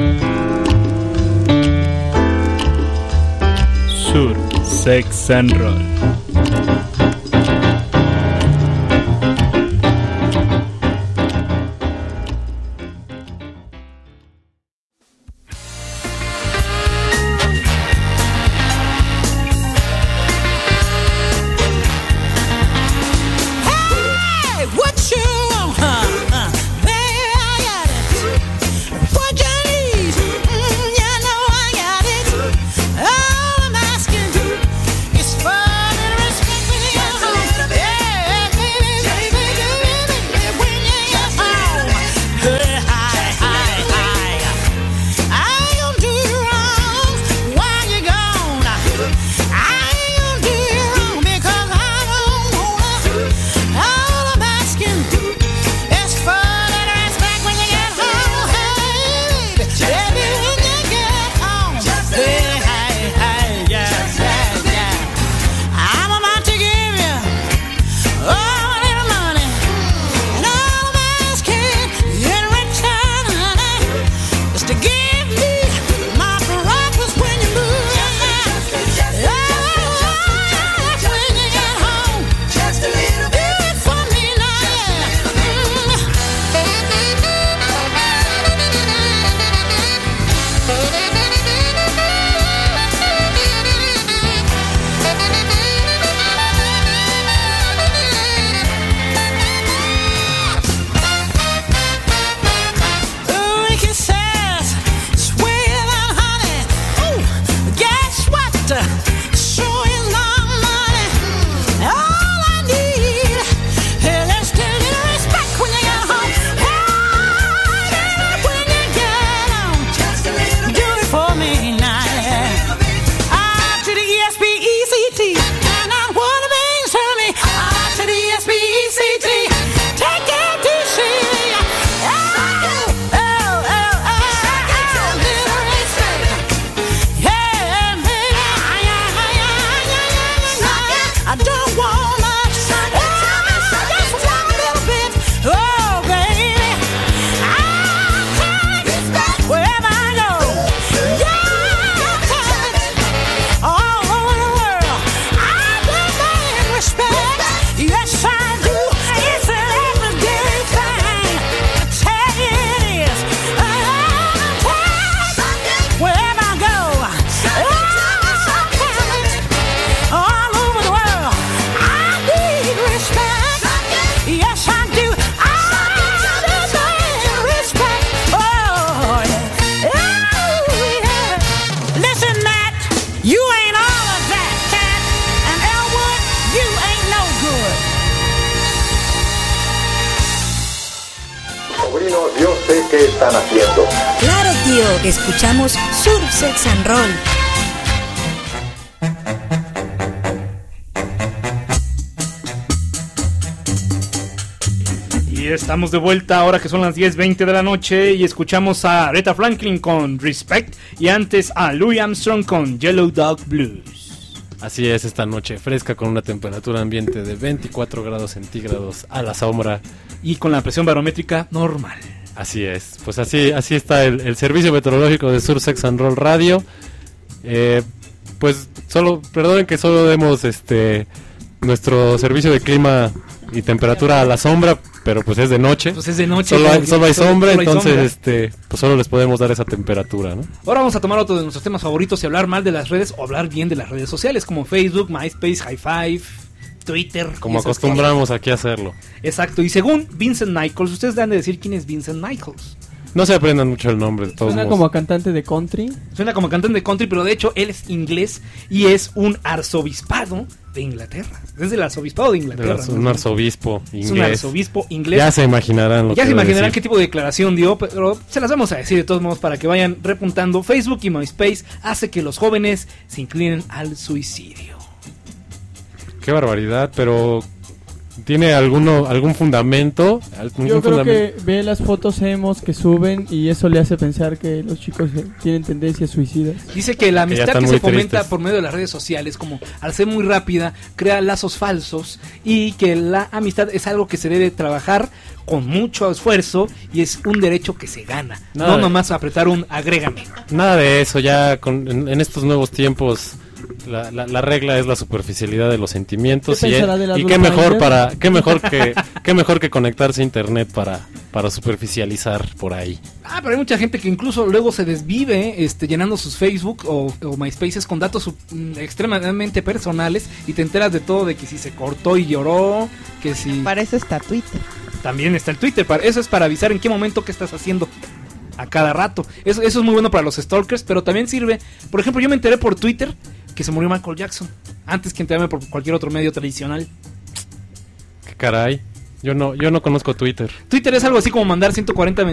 Sur, Sex and Roll. All I'm asking is fun and respect. sé qué están haciendo. Claro, tío, escuchamos Surf Sex and Roll. Y estamos de vuelta ahora que son las 10:20 de la noche y escuchamos a Aretha Franklin con Respect y antes a Louis Armstrong con Yellow Dog Blues. Así es, esta noche fresca con una temperatura ambiente de 24 grados centígrados a la sombra. Y con la presión barométrica normal. Así es, pues así está el servicio meteorológico de Sur Sex and Roll Radio. Pues perdonen que solo demos nuestro servicio de clima y temperatura a la sombra, pero pues es de noche. Pues es de noche. Solo hay sombra, solo hay entonces sombra. pues solo les podemos dar esa temperatura, ¿no? Ahora vamos a tomar otro de nuestros temas favoritos y hablar mal de las redes o hablar bien de las redes sociales como Facebook, MySpace, High Five, Twitter. Como acostumbramos aquí a hacerlo. Exacto, y según Vincent Nichols, ustedes dan de decir quién es Vincent Nichols. No se aprendan mucho el nombre de todos Suena modos. como cantante de country. Suena como cantante de country, pero de hecho él es inglés y es un arzobispado de Inglaterra. Es del arzobispado de Inglaterra. Un arzobispo inglés. Es un arzobispo inglés. Ya se imaginarán lo que Ya se va a imaginarán decir. qué tipo de declaración dio, pero se las vamos a decir de todos modos para que vayan repuntando. Facebook y MySpace hace que los jóvenes se inclinen al suicidio. Qué barbaridad, pero ¿tiene algún fundamento? Yo creo que ve las fotos emos que suben y eso le hace pensar que los chicos tienen tendencias suicidas. Dice que la Que ya amistad están que muy se fomenta tristes. por medio de las redes sociales, como al ser muy rápida, crea lazos falsos y que la amistad es algo que se debe trabajar con mucho esfuerzo y es un derecho que se gana. Nada No de- nomás apretar un agrégame. Nada de eso, ya en estos nuevos tiempos la regla es la superficialidad de los sentimientos ¿Qué pensará de la y qué Blue mejor Ranger? qué mejor que conectarse a internet para superficializar por ahí. Pero hay mucha gente que incluso luego se desvive llenando sus Facebook o MySpaces con datos extremadamente personales y te enteras de todo, de que si se cortó y lloró, que si... Para eso está Twitter. También está el Twitter, eso es para avisar en qué momento qué estás haciendo a cada rato. Eso es muy bueno para los stalkers, pero también sirve. Por ejemplo, yo me enteré por Twitter que se murió Michael Jackson antes que enterarme por cualquier otro medio tradicional. Qué caray. Yo no conozco Twitter. Twitter es algo así como mandar 140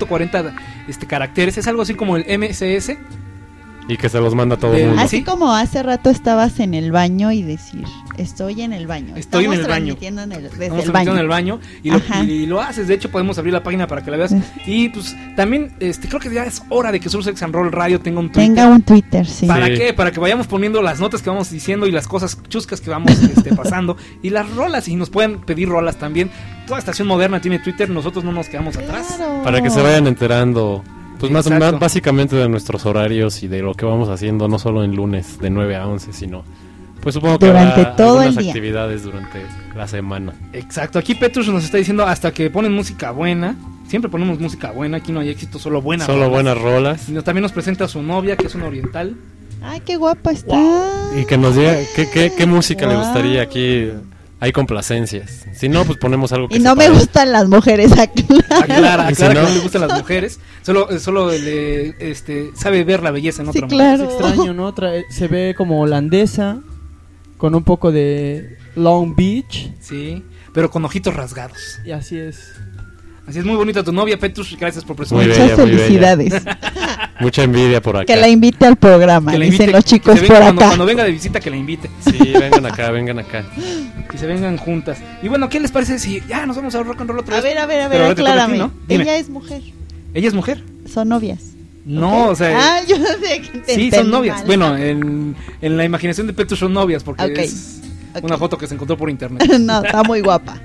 caracteres, es algo así como el MSS. Y que se los manda a todo el mundo. Así como hace rato estabas en el baño y decir, estoy en el baño. Estoy en el baño. Desde Estamos el transmitiendo baño. en el baño y lo haces. De hecho, podemos abrir la página para que la veas. Y pues también creo que ya es hora de que Sur Sex and Roll Radio tenga un Twitter. Tenga un Twitter, sí. ¿Para qué? Para que vayamos poniendo las notas que vamos diciendo y las cosas chuscas que vamos pasando. Y las rolas, y nos pueden pedir rolas también. Toda estación moderna tiene Twitter, nosotros no nos quedamos atrás. Para que se vayan enterando, pues más Exacto. básicamente de nuestros horarios y de lo que vamos haciendo, no solo en lunes de 9 a 11, sino pues supongo que Durante habrá todo algunas el día. actividades durante la semana. Exacto, aquí Petrus nos está diciendo hasta que ponen música buena. Siempre ponemos música buena, aquí no hay éxito, solo buenas Solo buenas rolas. Y también nos presenta a su novia, que es una oriental. Ay, qué guapa está. Y que nos diga qué música le Wow. gustaría aquí. Hay complacencias. Si no, pues ponemos algo que Y no me separe. gustan las mujeres, Aclara Y si que no- no le gustan las mujeres. Solo le, sabe ver la belleza en otra mujer. Es extraño, ¿no? Se ve como holandesa, con un poco de Long Beach. Sí, pero con ojitos rasgados. Y así es. Así es, muy bonita tu novia, Petrus. Gracias por presumir. Muy Muchas bella, muy felicidades. bella. Mucha envidia por acá. Que la invite al programa, Que la dicen invite, los chicos que se venga por cuando, acá. cuando venga de visita, que la invite. Sí, vengan acá, vengan acá. Que se vengan juntas. Y bueno, ¿qué les parece si ya nos vamos a rock and roll otra A vez? ver, Pero ahora te toca a ti, aclárame. ¿no? Dime. Ella es mujer. ¿Ella es mujer? Son novias. No, o sea... Ah, yo no sé que te Sí, entendí son novias. mal. Bueno, en la imaginación de Petrus son novias porque Ok, es ok. una foto que se encontró por internet. No, está muy guapa.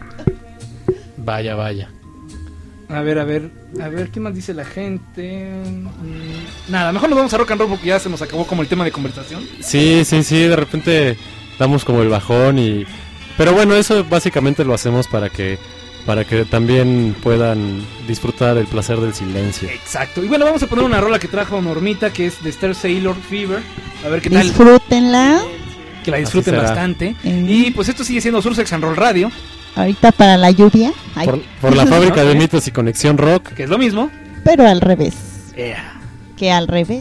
Vaya, vaya. A ver, ¿qué más dice la gente? Nada, mejor nos vamos a rock and roll porque ya se nos acabó como el tema de conversación. Sí, de repente damos como el bajón y... Pero bueno, eso básicamente lo hacemos para que también puedan disfrutar el placer del silencio. Exacto. Y bueno, vamos a poner una rola que trajo Normita, que es de Star Sailor Fever. A ver qué tal. Disfrútenla. Que la disfruten Así será. bastante. Y pues esto sigue siendo Sur Sex and Roll Radio, Ahorita para la lluvia. Ay. Por la fábrica de Ok. mitos y conexión rock. que es lo mismo. Pero al revés. Yeah. Que al revés.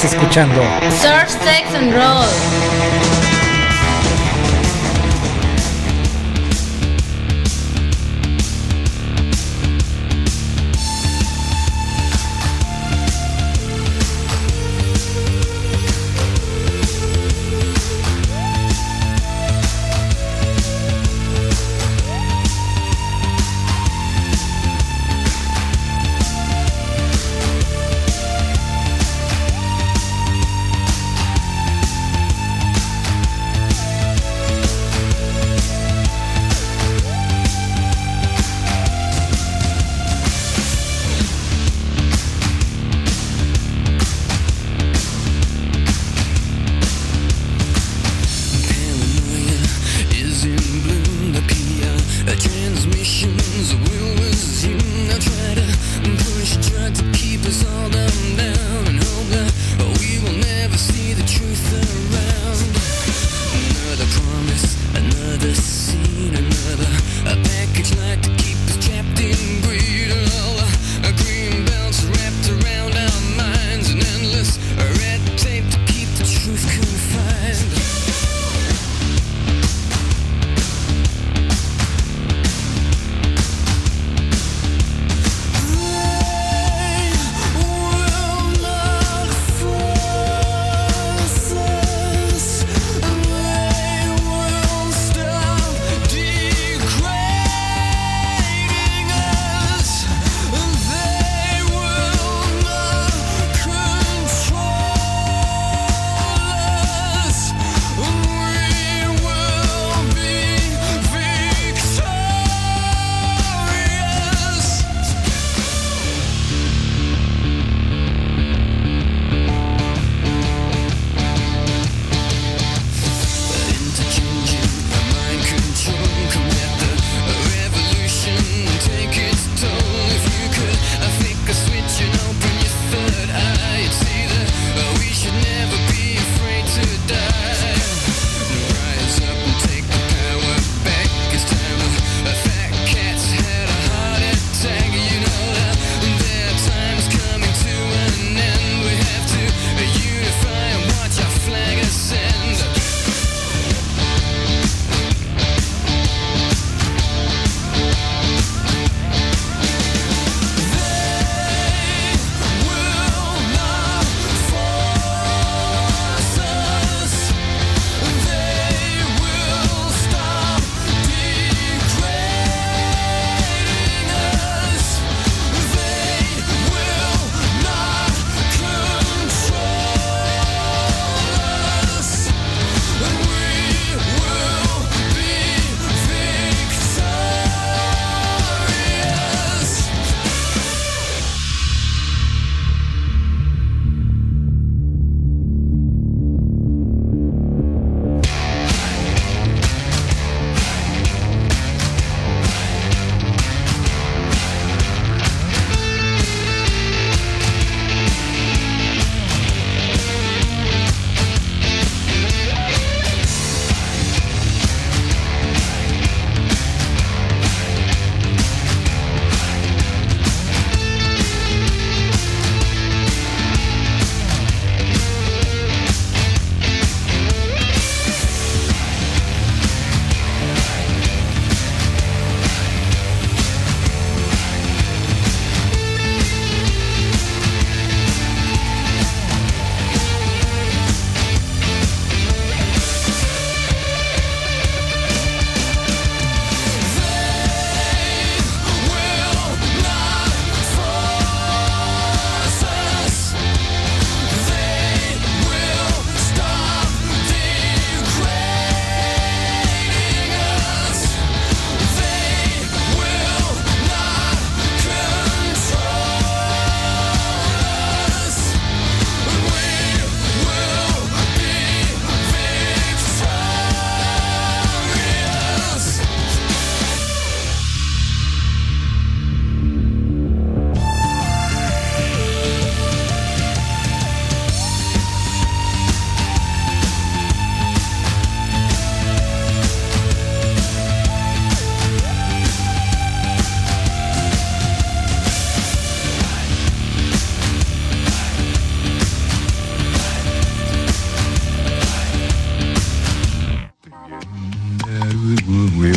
escuchando Surf, Sex and Roll.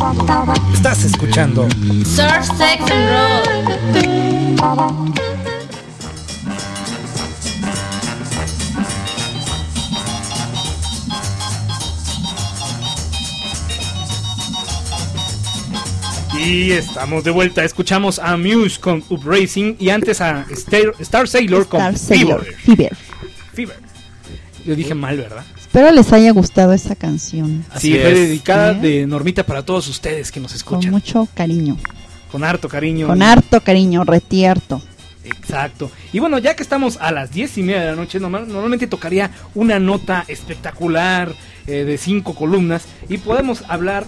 Estás escuchando Surf, Sex and Roll. Y estamos de vuelta. Escuchamos a Muse con Upracing y antes a Star Sailor con Fever. Yo dije mal, ¿verdad? Espero les haya gustado esa canción. Sí, fue dedicada de Normita para todos ustedes que nos escuchan. Con mucho cariño. Con harto cariño. Con harto cariño, retierto. Exacto. Y bueno, ya que estamos a las 10:30 de la noche, normalmente tocaría una nota espectacular de 5 columnas y podemos hablar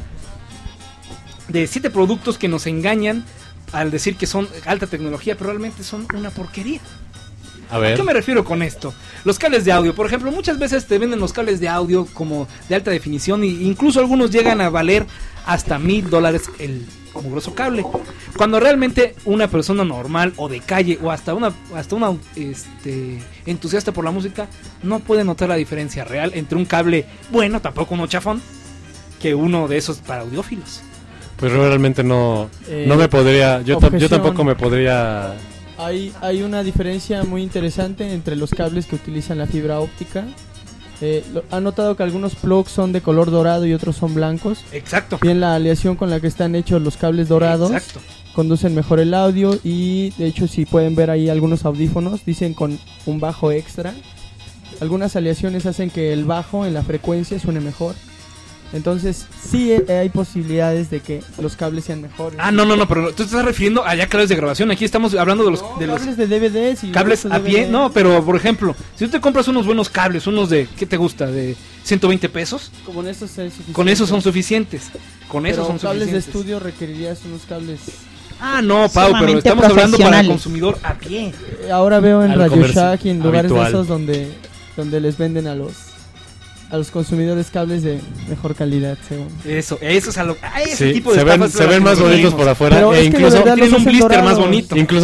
de 7 productos que nos engañan al decir que son alta tecnología, pero realmente son una porquería. ¿A qué me refiero con esto? Los cables de audio, por ejemplo, muchas veces te venden los cables de audio como de alta definición e incluso algunos llegan a valer hasta $1,000 el mugroso cable. Cuando realmente una persona normal o de calle o hasta una entusiasta por la música no puede notar la diferencia real entre un cable bueno, tampoco uno chafón, que uno de esos para audiófilos. Pues realmente no me podría, yo tampoco me podría. Hay una diferencia muy interesante entre los cables que utilizan la fibra óptica. Han notado que algunos plugs son de color dorado y otros son blancos. Exacto. Bien, la aleación con la que están hechos los cables dorados conducen mejor el audio y de hecho si pueden ver ahí algunos audífonos dicen con un bajo extra. Algunas aleaciones hacen que el bajo en la frecuencia suene mejor. Entonces, sí hay posibilidades de que los cables sean mejores. No, pero tú te estás refiriendo a ya cables de grabación. Aquí estamos hablando de los cables de DVDs y cables a pie. No, pero por ejemplo, si tú te compras unos buenos cables, unos de, ¿qué te gusta? De 120 pesos. Con estos es suficiente. Con esos son suficientes. Cables de estudio requerirías unos cables. No, Pau, pero estamos hablando para el consumidor a pie. Ahora veo en Radio Shack y en lugares de esos donde les venden a los consumidores cables de mejor calidad, según. Eso es a ese tipo de estafas se ven más bonitos por afuera e incluso tienen un blister más bonito. Incluso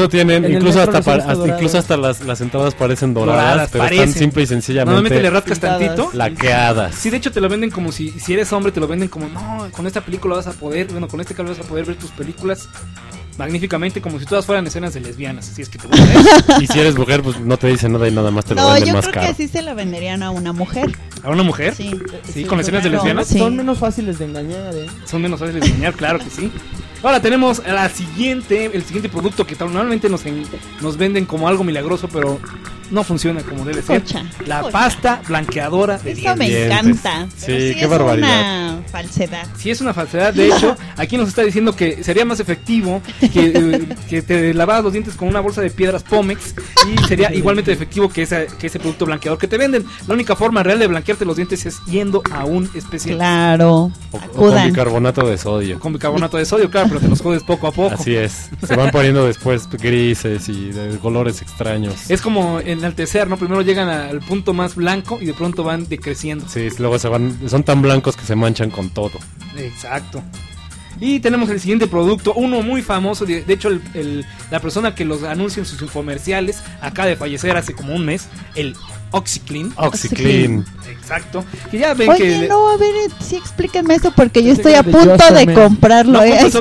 hasta las entradas parecen doradas, pero están simple y sencillamente normalmente le rascas tantito, laqueadas. Sí, de hecho te lo venden como si eres hombre te lo venden como no, con esta película vas a poder, con este cable vas a poder ver tus películas magníficamente como si todas fueran escenas de lesbianas, así es que te voy a ver. Y si eres mujer, pues no te dicen nada y nada más te lo venden más caro. No, yo creo que así se la venderían a una mujer. ¿A una mujer? Sí, con escenas de lesbianas. Son menos fáciles de engañar, Son menos fáciles de engañar, claro que sí. Ahora tenemos el siguiente producto que normalmente nos venden como algo milagroso, pero no funciona como debe ser. La pasta blanqueadora de dientes. Eso me encanta. Sí, qué barbaridad. Es una falsedad. Sí, es una falsedad. De hecho, aquí nos está diciendo que sería más efectivo que te lavaras los dientes con una bolsa de piedras Pómex y sería igualmente efectivo que ese producto blanqueador que te venden. La única forma real de blanquearte los dientes es yendo a un especialista. Claro. O con bicarbonato de sodio. Con bicarbonato de sodio, claro, pero te los jodes poco a poco. Así es. Se van poniendo después grises y de colores extraños. Es como enaltecer, ¿no? Primero llegan al punto más blanco y de pronto van decreciendo. Sí, luego son tan blancos que se manchan con todo. Exacto. Y tenemos el siguiente producto, uno muy famoso, de hecho la persona que los anuncia en sus infomerciales acaba de fallecer hace como un mes, el OxyClean. Exacto. Que ya ven Oye, no, a ver, sí explíquenme eso porque yo estoy a punto de comprarlo.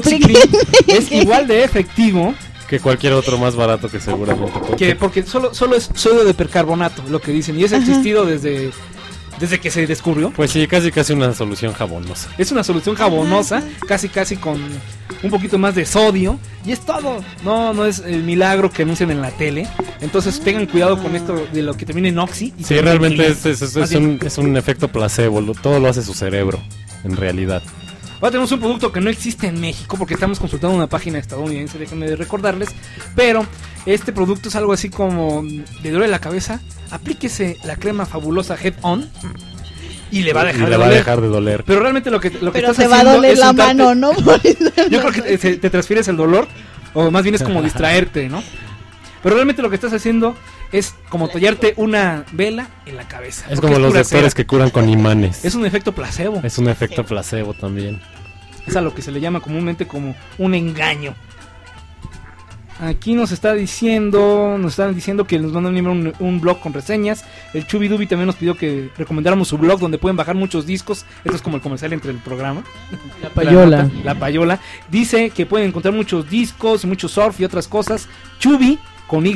Es igual de efectivo que cualquier otro más barato que seguramente. Porque solo es sodio de percarbonato, lo que dicen, y es existido desde que se descubrió. Pues sí, casi una solución jabonosa. Es una solución jabonosa, casi con un poquito más de sodio. Y es todo. No es el milagro que anuncian en la tele. Entonces tengan cuidado con esto de lo que termina en oxi. Sí, realmente es un efecto placebo. Todo lo hace su cerebro, en realidad. Ahora tenemos un producto que no existe en México porque estamos consultando una página estadounidense, déjenme recordarles. Pero este producto es algo así como le duele la cabeza, aplíquese la crema fabulosa Head On y le va a dejar de doler. Pero realmente lo que pero estás te va a doler la mano, ¿no? Yo creo que te transfieres el dolor, o más bien es como distraerte, ¿no? Pero realmente lo que estás haciendo es como tallarte una vela en la cabeza. Es como los doctores que curan con imanes. Es un efecto placebo. Es un efecto placebo también. Es a lo que se le llama comúnmente como un engaño. Aquí nos están diciendo que nos mandan un blog con reseñas. El Chubidubi también nos pidió que recomendáramos su blog donde pueden bajar muchos discos. Esto es como el comercial entre el programa. La payola. La payola. Dice que pueden encontrar muchos discos, mucho surf y otras cosas. Chubi con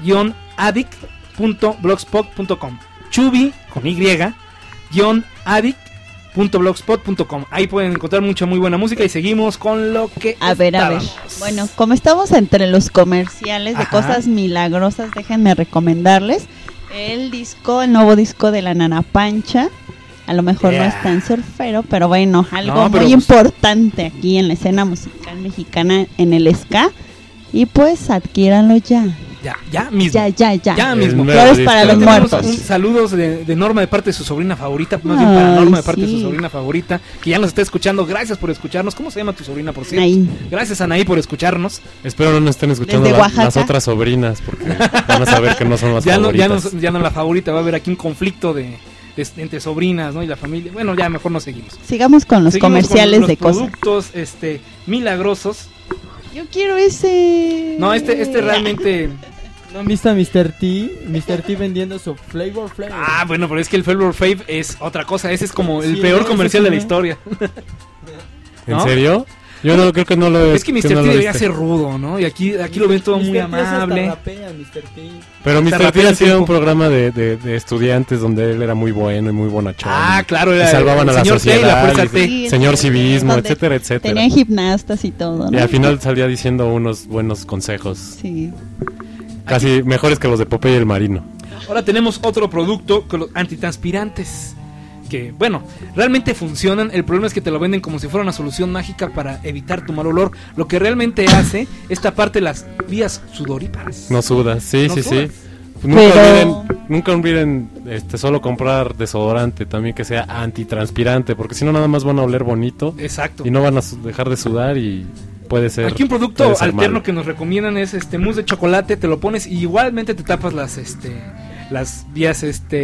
y-addict.blogspot.com. Chubi con y-addict.blogspot.com. Ahí pueden encontrar mucha muy buena música y seguimos con lo que A ver. Bueno, como estamos entre los comerciales de cosas milagrosas, déjenme recomendarles el nuevo disco de la Nana Pancha. A lo mejor no es tan surfero, pero bueno, algo muy importante aquí en la escena musical mexicana, en el ska. Y pues adquiéranlo ya. Ya mismo. Ya mismo. Flores para los muertos. Saludos de Norma de parte de su sobrina favorita. Más bien para Norma de parte de su sobrina favorita, que ya nos está escuchando. Gracias por escucharnos. ¿Cómo se llama tu sobrina, por cierto? Anaí. Gracias, Anaí, por escucharnos. Espero no nos estén escuchando las otras sobrinas, porque van a saber que no son las favoritas. Ya no la favorita. Va a haber aquí un conflicto entre sobrinas, ¿no? Y la familia. Bueno, ya mejor no seguimos. Sigamos con los comerciales con de los cosas. productos milagrosos. Yo quiero ese. No, este realmente. ¿No han visto a Mr. T? Mr. T vendiendo su Flavor Flav. Ah, bueno, pero es que el Flavor Flav es otra cosa. Ese es como el peor comercial de la historia. ¿En serio? Yo no creo que no lo es que Mr. T debería ser rudo, ¿no? Y aquí lo ven todo muy amable. Pero Mr. T hacía un programa de estudiantes donde él era muy bueno y muy bonachón. Ah, claro, y salvaban a la sociedad, señor civismo, donde etcétera. Tenían gimnastas y todo, ¿no? Y al final salía diciendo unos buenos consejos. Sí. Casi mejores que los de Popeye y el Marino. Ahora tenemos otro producto con los antitranspirantes. Que, bueno, realmente funcionan. El problema es que te lo venden como si fuera una solución mágica para evitar tu mal olor. Lo que realmente hace es taparte las vías sudoríparas. No sudas, sí. Nunca olviden solo comprar desodorante también que sea antitranspirante, porque si no nada más van a oler bonito. Exacto. Y no van a dejar de sudar y puede ser. Aquí un producto alterno malo. que nos recomiendan es mousse de chocolate, te lo pones y igualmente te tapas las vías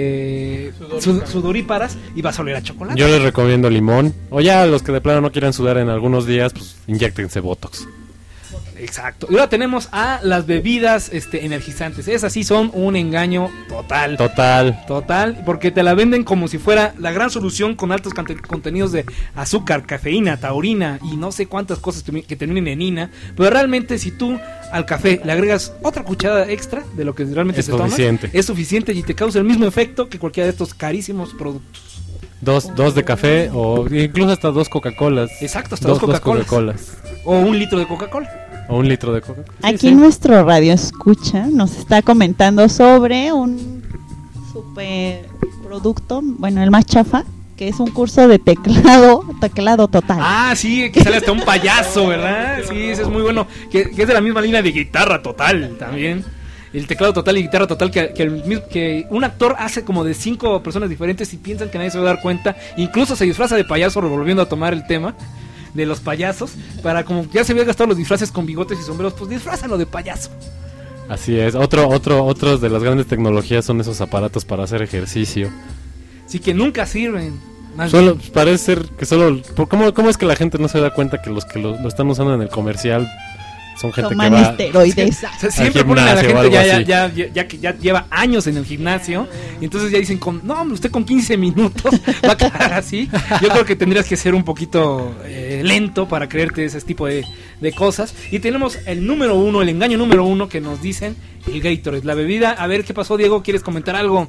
sudoríparas y vas a oler a chocolate. Yo les recomiendo limón. O ya los que de plano no quieran sudar en algunos días, pues inyéctense Botox. Exacto. Y ahora tenemos a las bebidas energizantes. Esas sí son un engaño total. Total, porque te la venden como si fuera la gran solución con altos contenidos de azúcar, cafeína, taurina y no sé cuántas cosas que terminen en ina. Pero realmente si tú al café le agregas otra cucharada extra de lo que realmente se toma, es suficiente y te causa el mismo efecto que cualquiera de estos carísimos productos. Dos de café o incluso hasta 2 Coca-Colas. Exacto, hasta 2 Coca-Colas. O 1 litro de Coca-Cola. O 1 litro de Coca-Cola. Aquí nuestro radio escucha nos está comentando sobre un super producto, bueno, el más chafa, que es un curso de teclado total. Ah, sí, que sale hasta un payaso, ¿verdad? Sí, ese es muy bueno, que es de la misma línea de guitarra total también. El teclado total y guitarra total que un actor hace como de 5 personas diferentes y piensan que nadie se va a dar cuenta. Incluso se disfraza de payaso, volviendo a tomar el tema de los payasos, para como ya se había gastado los disfraces con bigotes y sombreros, pues disfrázalo de payaso. Así es. Otros de las grandes tecnologías son esos aparatos para hacer ejercicio. Sí, que nunca sirven. Parece ser que solo... ¿Cómo es que la gente no se da cuenta que los que lo están usando en el comercial son gente toman que va esteroides? Siempre ponen a la gente que ya lleva años en el gimnasio y entonces ya dicen, no, usted con 15 minutos va a quedar así. Yo creo que tendrías que ser un poquito lento para creerte ese tipo de cosas. Y tenemos el engaño número 1 que nos dicen, el Gatorade, la bebida. A ver, ¿qué pasó, Diego? ¿Quieres comentar algo?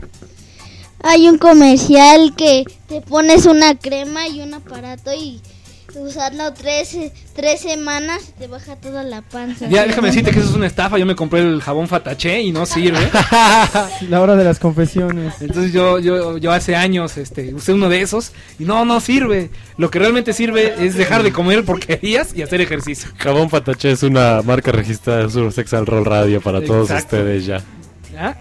Hay un comercial que te pones una crema y un aparato y usarlo 3 semanas y te baja toda la panza. Ya, déjame decirte que eso es una estafa. Yo me compré el jabón Fataché y no sirve. La hora de las confesiones. Entonces yo hace años usé uno de esos y no sirve. Lo que realmente sirve es dejar de comer porquerías y hacer ejercicio. Jabón Fataché es una marca registrada de Sur Sex and Roll Radio para todos ustedes ya. ¿Ya?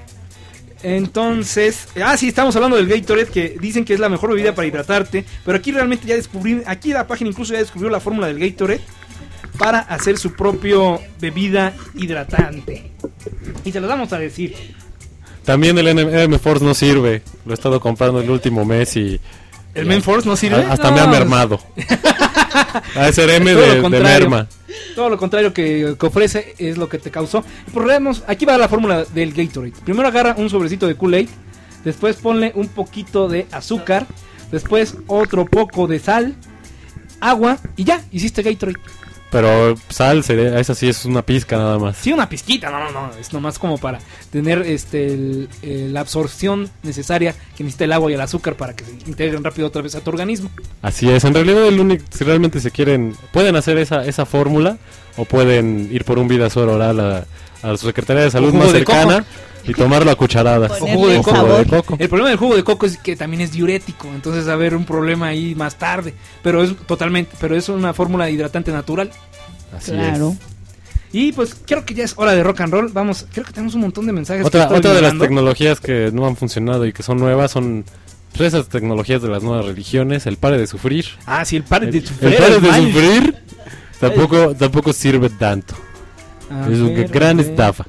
Entonces, sí, estamos hablando del Gatorade, que dicen que es la mejor bebida para hidratarte, pero aquí realmente aquí la página incluso ya descubrió la fórmula del Gatorade para hacer su propio bebida hidratante. Y se lo vamos a decir. También el NM Force no sirve, lo he estado comprando el último mes y... ¿El Men Force no sirve? Hasta me ha mermado. ASRM Todo lo de contrario. merma. Todo lo contrario que ofrece es lo que te causó. Aquí va la fórmula del Gatorade. Primero agarra un sobrecito de Kool-Aid, después ponle un poquito de azúcar, después otro poco de sal, agua y ya, hiciste Gatorade. Pero sal, esa sí es una pizca nada más. Sí, una pizquita, no, es nomás como para tener la absorción necesaria que necesita el agua y el azúcar para que se integren rápido otra vez a tu organismo. Así es, en realidad si realmente se quieren, pueden hacer esa fórmula o pueden ir por un Vidasor oral a su Secretaría de Salud más cercana y tomarlo a cucharadas. O jugo de coco. El problema del jugo de coco es que también es diurético, entonces va a haber un problema ahí más tarde, pero es una fórmula hidratante natural. Así es. Y pues creo que ya es hora de rock and roll. Creo que tenemos un montón de mensajes. Otra de las tecnologías que no han funcionado y que son nuevas son pues, esas tecnologías de las nuevas religiones, el pare de sufrir. Ah, sí, el pare de sufrir. El pare de sufrir tampoco sirve tanto. Es una gran estafa.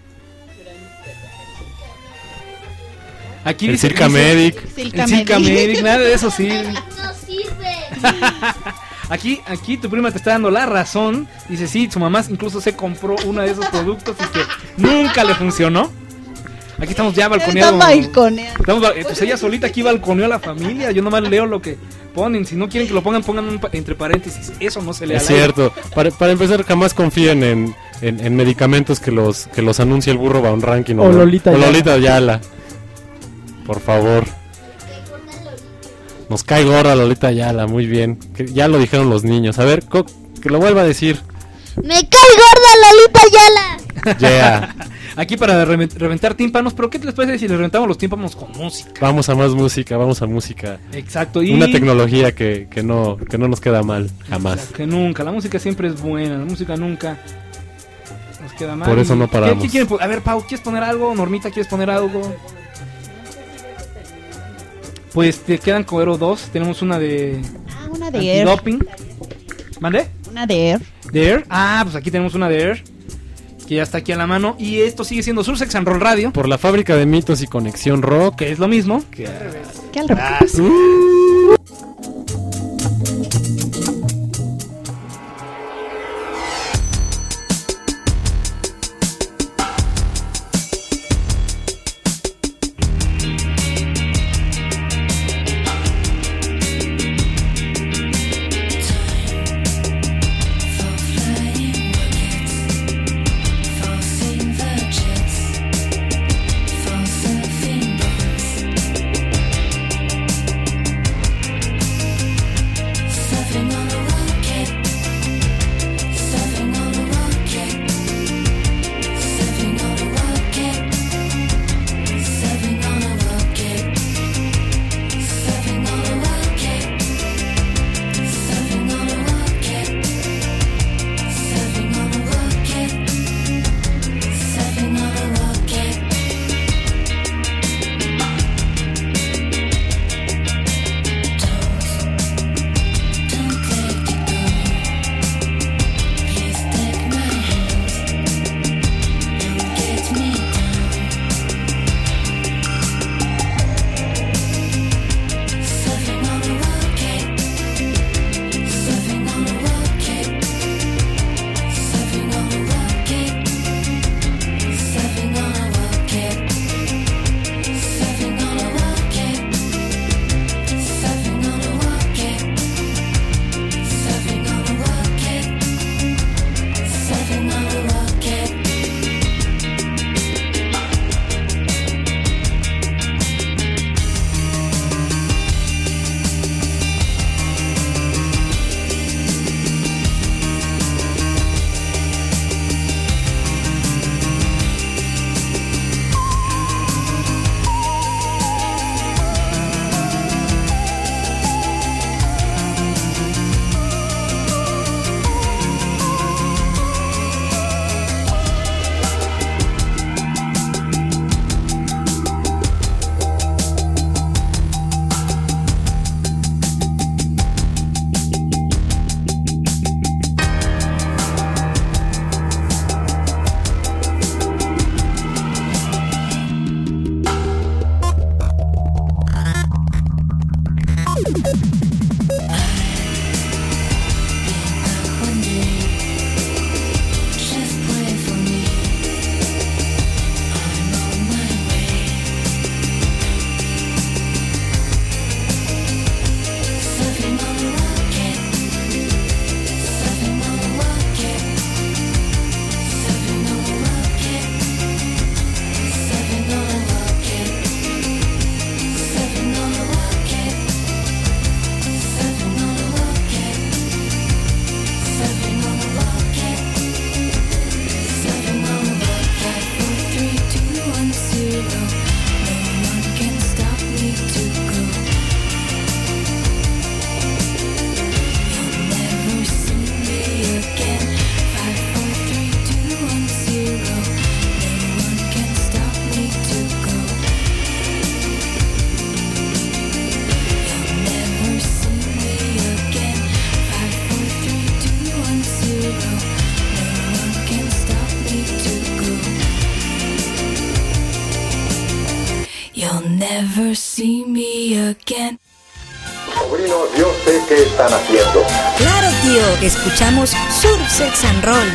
Aquí el dice, Circa Medic. El Circa Medic, nada de eso sirve. No sirve. Aquí tu prima te está dando la razón. Dice, sí, su mamá incluso se compró uno de esos productos y que nunca le funcionó. Aquí estamos ya balconeando. Pues ella solita aquí balconeó a la familia. Yo nomás leo lo que ponen. Si no quieren que lo pongan entre paréntesis. Eso no se le Es cierto. Para empezar, jamás confíen en medicamentos que los anuncia el burro Van Ranking o Lolita Ayala. Por favor. Nos cae gorda Lolita Ayala, muy bien. Ya lo dijeron los niños. A ver, que lo vuelva a decir. ¡Me cae gorda Lolita Ayala! Yeah. Aquí para reventar tímpanos, pero ¿qué les parece si les reventamos los tímpanos con música? Vamos a más música, vamos a música. Exacto. Una tecnología que no nos queda mal, jamás. Que nunca, la música siempre es buena, la música nunca nos queda mal. Por eso no paramos. ¿Qué quieren? A ver, Pau, ¿quieres poner algo? Normita, ¿quieres poner algo? Pues te quedan como 2. Tenemos una de. Una de Air. Doping. ¿Mande? Una de Air. ¿De Air? Pues aquí tenemos una de Air. Que ya está aquí a la mano. Y esto sigue siendo Sursex and Roll Radio. Por la fábrica de mitos y Conexión Rock. Que es lo mismo. Que al revés. Sí. ever see me again. Sobrino, yo sé qué están haciendo. Claro, tío, escuchamos Surf Sex and Roll.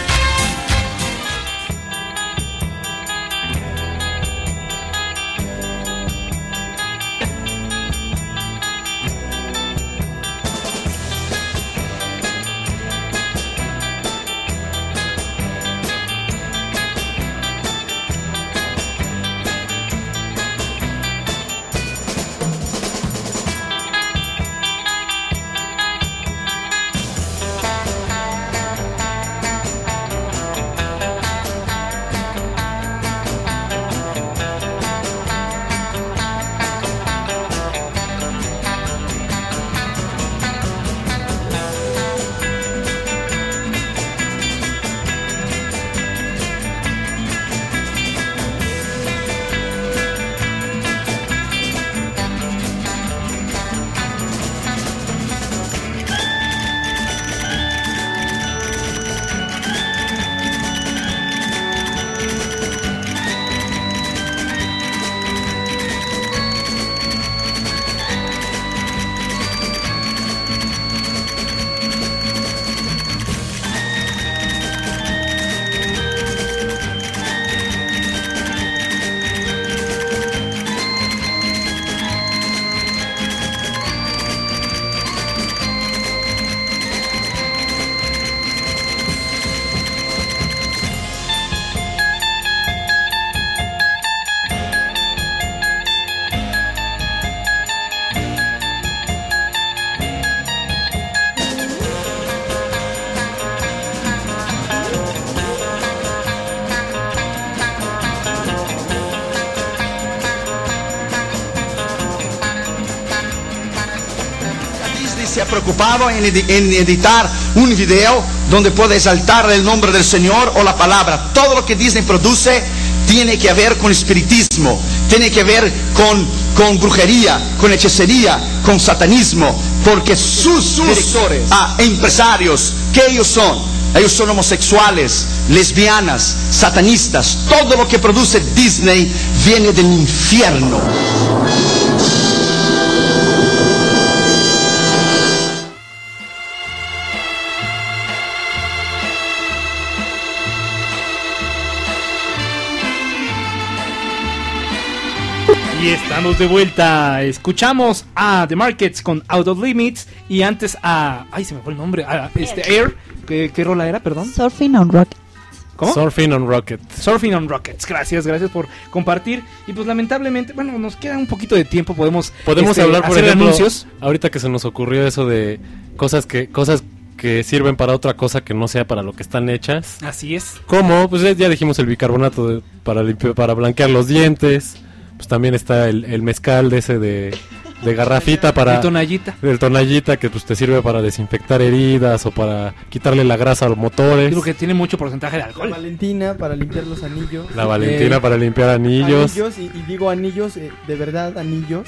Se ha preocupado en editar un video donde puede exaltar el nombre del Señor o la palabra. Todo lo que Disney produce tiene que ver con espiritismo, tiene que ver con brujería, con hechicería, con satanismo, porque sus directores, empresarios, ¿qué ellos son? Ellos son homosexuales, lesbianas, satanistas. Todo lo que produce Disney viene del infierno. Y estamos de vuelta. Escuchamos a The Markets con Out of Limits. Y antes a... Ay, se me fue el nombre. Air. ¿Qué rola era, perdón? Surfing on Rockets. ¿Cómo? Surfing on Rockets. Surfing on Rockets. Gracias por compartir. Y pues lamentablemente, bueno, nos queda un poquito de tiempo. Podemos hablar, por hacer ejemplo, anuncios. Ahorita que se nos ocurrió eso de cosas que sirven para otra cosa que no sea para lo que están hechas. Así es. Como, pues ya dijimos el bicarbonato para blanquear los dientes. Pues también está el mezcal de ese de garrafita para... El tonallita. El tonallita que pues te sirve para desinfectar heridas o para quitarle la grasa a los motores. Digo que tiene mucho porcentaje de alcohol. La Valentina para limpiar los anillos. La Valentina para limpiar anillos. Anillos, y digo anillos, de verdad, anillos.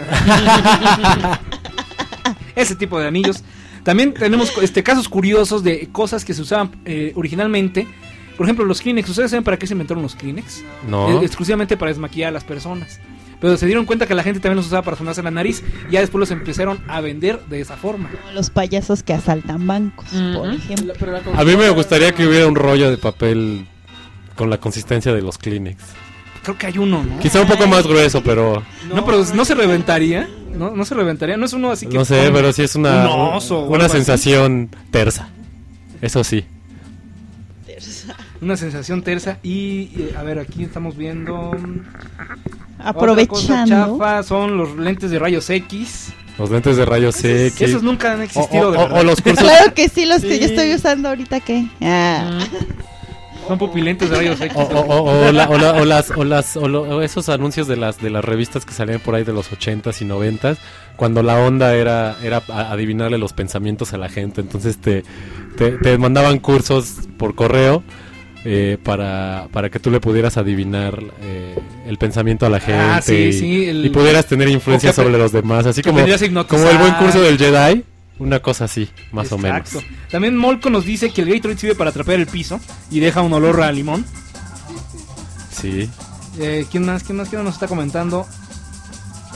Ese tipo de anillos. También tenemos casos curiosos de cosas que se usaban originalmente. Por ejemplo, los Kleenex. ¿Ustedes saben para qué se inventaron los Kleenex? No. Exclusivamente para desmaquillar a las personas. Pero se dieron cuenta que la gente también los usaba para sonarse la nariz. Y ya después los empezaron a vender de esa forma. Como los payasos que asaltan bancos, por ejemplo. A mí me gustaría que hubiera un rollo de papel con la consistencia de los Kleenex. Creo que hay uno, ¿no? Quizá un poco más grueso, pero... No, pero ¿no se reventaría? No se reventaría. No es uno así que... No sé, pero sí es una oso, sensación tersa. Eso sí. Una sensación tersa. Y a ver, aquí estamos viendo... Aprovechando. Otra cosa chafa son los lentes de rayos X. Los lentes de rayos X. Esos nunca han existido, de verdad. O los cursos... Claro que sí, los que yo estoy usando ahorita, ¿qué? Son pupilentes de rayos X. O esos anuncios de las revistas que salían por ahí de los 80s y 90s, cuando la onda era adivinarle los pensamientos a la gente. Entonces te mandaban cursos por correo para que tú le pudieras adivinar el pensamiento a la gente y pudieras tener influencia sobre los demás, así como el buen curso del Jedi. Una cosa así, más o menos. También Molko nos dice que el Gatorade sirve para trapear el piso y deja un olor a limón. Sí. ¿Quién más nos está comentando?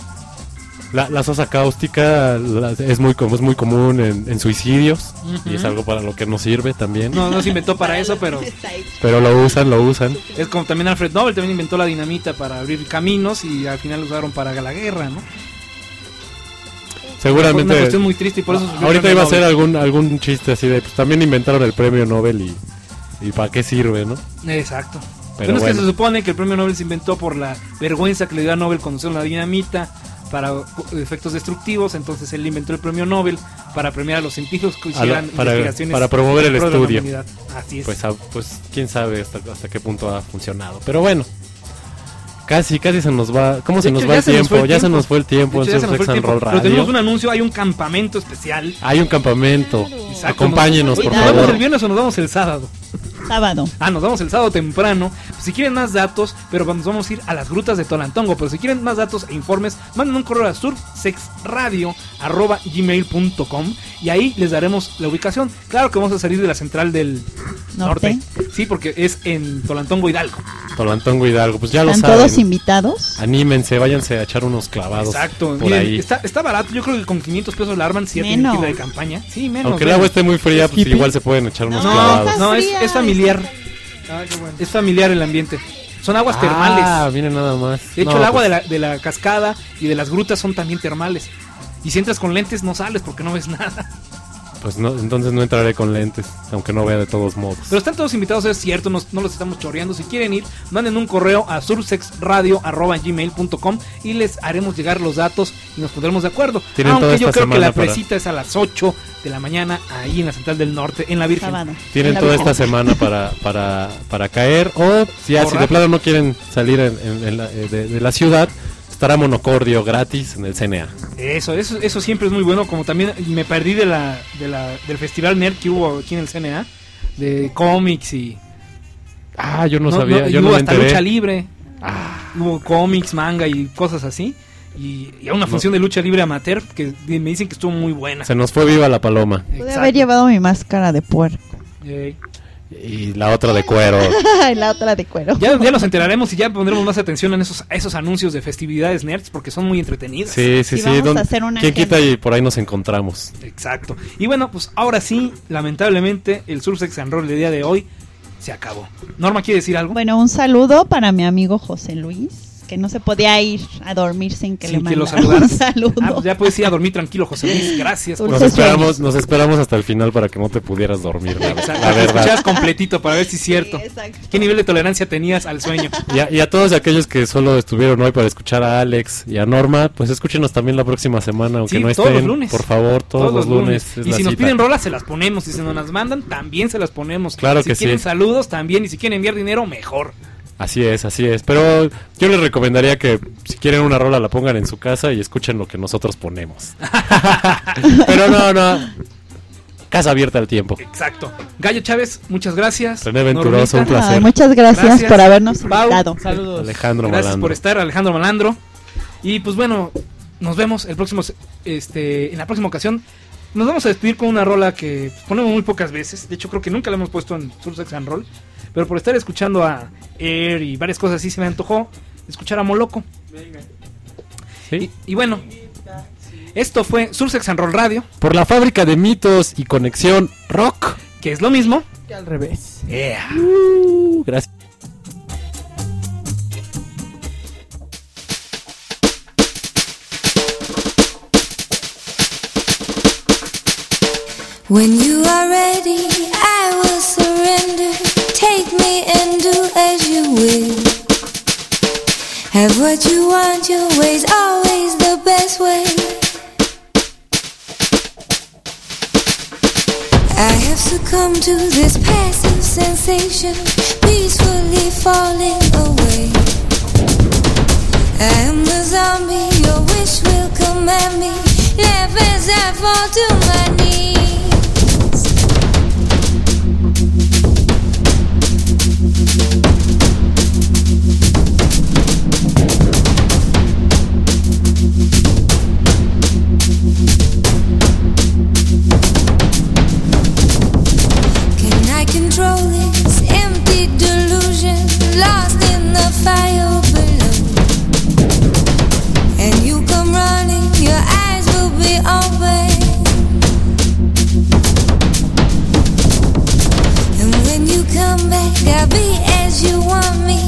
La sosa cáustica es muy común en suicidios. Ujú. Y es algo para lo que nos sirve también. No se inventó para eso, pero Pero lo usan. es como también Alfred Nobel también inventó la dinamita para abrir caminos y al final lo usaron para la guerra, ¿no? Seguramente. Una cuestión muy triste y por eso surgió el Ahorita premio iba a ser Nobel. algún chiste así de, pues también inventaron el premio Nobel y para qué sirve, ¿no? Exacto. Pero Pero es que bueno. se supone que el premio Nobel se inventó por la vergüenza que le dio a Nobel cuando usó la dinamita para efectos destructivos, entonces él inventó el premio Nobel para premiar a los científicos que hicieran investigaciones para promover el en pro de la estudio. humanidad. Así es. Pues quién sabe hasta qué punto ha funcionado. Pero bueno, casi se nos va. ¿Cómo se De nos hecho, va ya el se nos tiempo? fue el Ya se tiempo. nos fue el tiempo De hecho, en ya se nos fue Surfex el and tiempo. Roll Pero tenemos Radio. un anuncio, hay un campamento especial. Hay un campamento. Exacto. Acompáñenos, Oye, por ¿nos vamos favor. el viernes o nos vamos el sábado? Sábado. Nos vamos el sábado temprano. Si quieren más datos, pero nos vamos a ir a las grutas de Tolantongo. Pero si quieren más datos e informes, manden un correo a surfsexradio@gmail.com y ahí les daremos la ubicación. Claro que vamos a salir de la central del norte. Sí, porque es en Tolantongo, Hidalgo. Tolantongo Hidalgo, pues ya lo ¿Están saben. todos invitados? Anímense, váyanse a echar unos clavados. Exacto. Por Miren, ahí. está barato. Yo creo que con 500 pesos la arman si ya tienen Menos. que ir de campaña. Sí, menos. Aunque el agua esté muy fría, pues igual se pueden echar unos clavados. No, es familiar. Es familiar el ambiente. Son aguas termales. Miren nada más. De hecho, No, el agua pues, de la cascada y de las grutas son también termales. Y si entras con lentes no sales porque no ves nada. pues no, entonces no entraré con lentes, aunque no vea de todos modos. Pero están todos invitados, es cierto, no los estamos chorreando. Si quieren ir, manden un correo a surfsexradio@gmail.com y les haremos llegar los datos y nos pondremos de acuerdo. Tienen Aunque toda yo esta creo que la semana para- presita es a las 8 de la mañana ahí en la Central del Norte, en la Virgen. Tienen toda esta semana para caer. O si de Ahorrar. plano no quieren salir de la ciudad, estará Monocordio gratis en el CNA. Eso siempre es muy bueno. Como también me perdí del festival nerd que hubo aquí en el CNA, de cómics y... Yo no sabía, yo hubo no me hasta enteré. lucha libre. Hubo cómics, manga y cosas así. Y una función de lucha libre amateur que me dicen que estuvo muy buena. Se nos fue viva la paloma. Pude haber llevado mi máscara de puerco. Y la otra de cuero. Y la otra de cuero. Ya nos enteraremos y ya pondremos más atención en esos anuncios de festividades nerds porque son muy entretenidos. Sí. vamos a hacer una ¿Quién quita agenda. y por ahí nos encontramos? Exacto. Y bueno, pues ahora sí, lamentablemente, el Surfsex and Roll del día de hoy se acabó. Norma, ¿quiere decir algo? Bueno, un saludo para mi amigo José Luis, que no se podía ir a dormir sin que Sin le que lo mandara un saludaras. saludo. Pues ya puedes ir a dormir tranquilo, José Luis. Gracias. Nos esperamos hasta el final para que no te pudieras dormir, Exacto, la para que verdad. escucharas completito para ver si es cierto. ¿Qué nivel de tolerancia tenías al sueño? Y a todos aquellos que solo estuvieron hoy para escuchar a Alex y a Norma, pues escúchenos también la próxima semana, aunque Sí, no todos estén, los lunes. por favor, todos los lunes. es Y la si nos cita. piden rolas, se las ponemos. Y si nos las mandan, también se las ponemos. Claro si que quieren sí. saludos, también. Y si quieren enviar dinero, mejor. Así es. Pero yo les recomendaría que si quieren una rola la pongan en su casa y escuchen lo que nosotros ponemos. Pero no. Casa abierta al tiempo. Exacto. Gallo Chávez, muchas gracias. René Venturoso, Normita. un placer. Ay, muchas gracias por habernos Pau, invitado. Saludos. Alejandro Gracias Malandro. por estar, Alejandro Malandro. Y pues bueno, nos vemos el próximo en la próxima ocasión. Nos vamos a despedir con una rola que ponemos muy pocas veces. De hecho, creo que nunca la hemos puesto en Surfsex and Roll. Pero por estar escuchando a Air y varias cosas así, se me antojó escuchar a Moloco. Y bueno, esto fue Surfsex and Roll Radio. Por la fábrica de mitos y conexión rock. Que es lo mismo que al revés. Gracias. When you are ready, I will surrender. Take me and do as you will. Have what you want, your way's always the best way. I have succumbed to this passive sensation, peacefully falling away. I am the zombie, your wish will command me. Laugh as I fall to my knees. Can I control this empty delusion, lost in the fire below? And you come running, I'll be as you want me.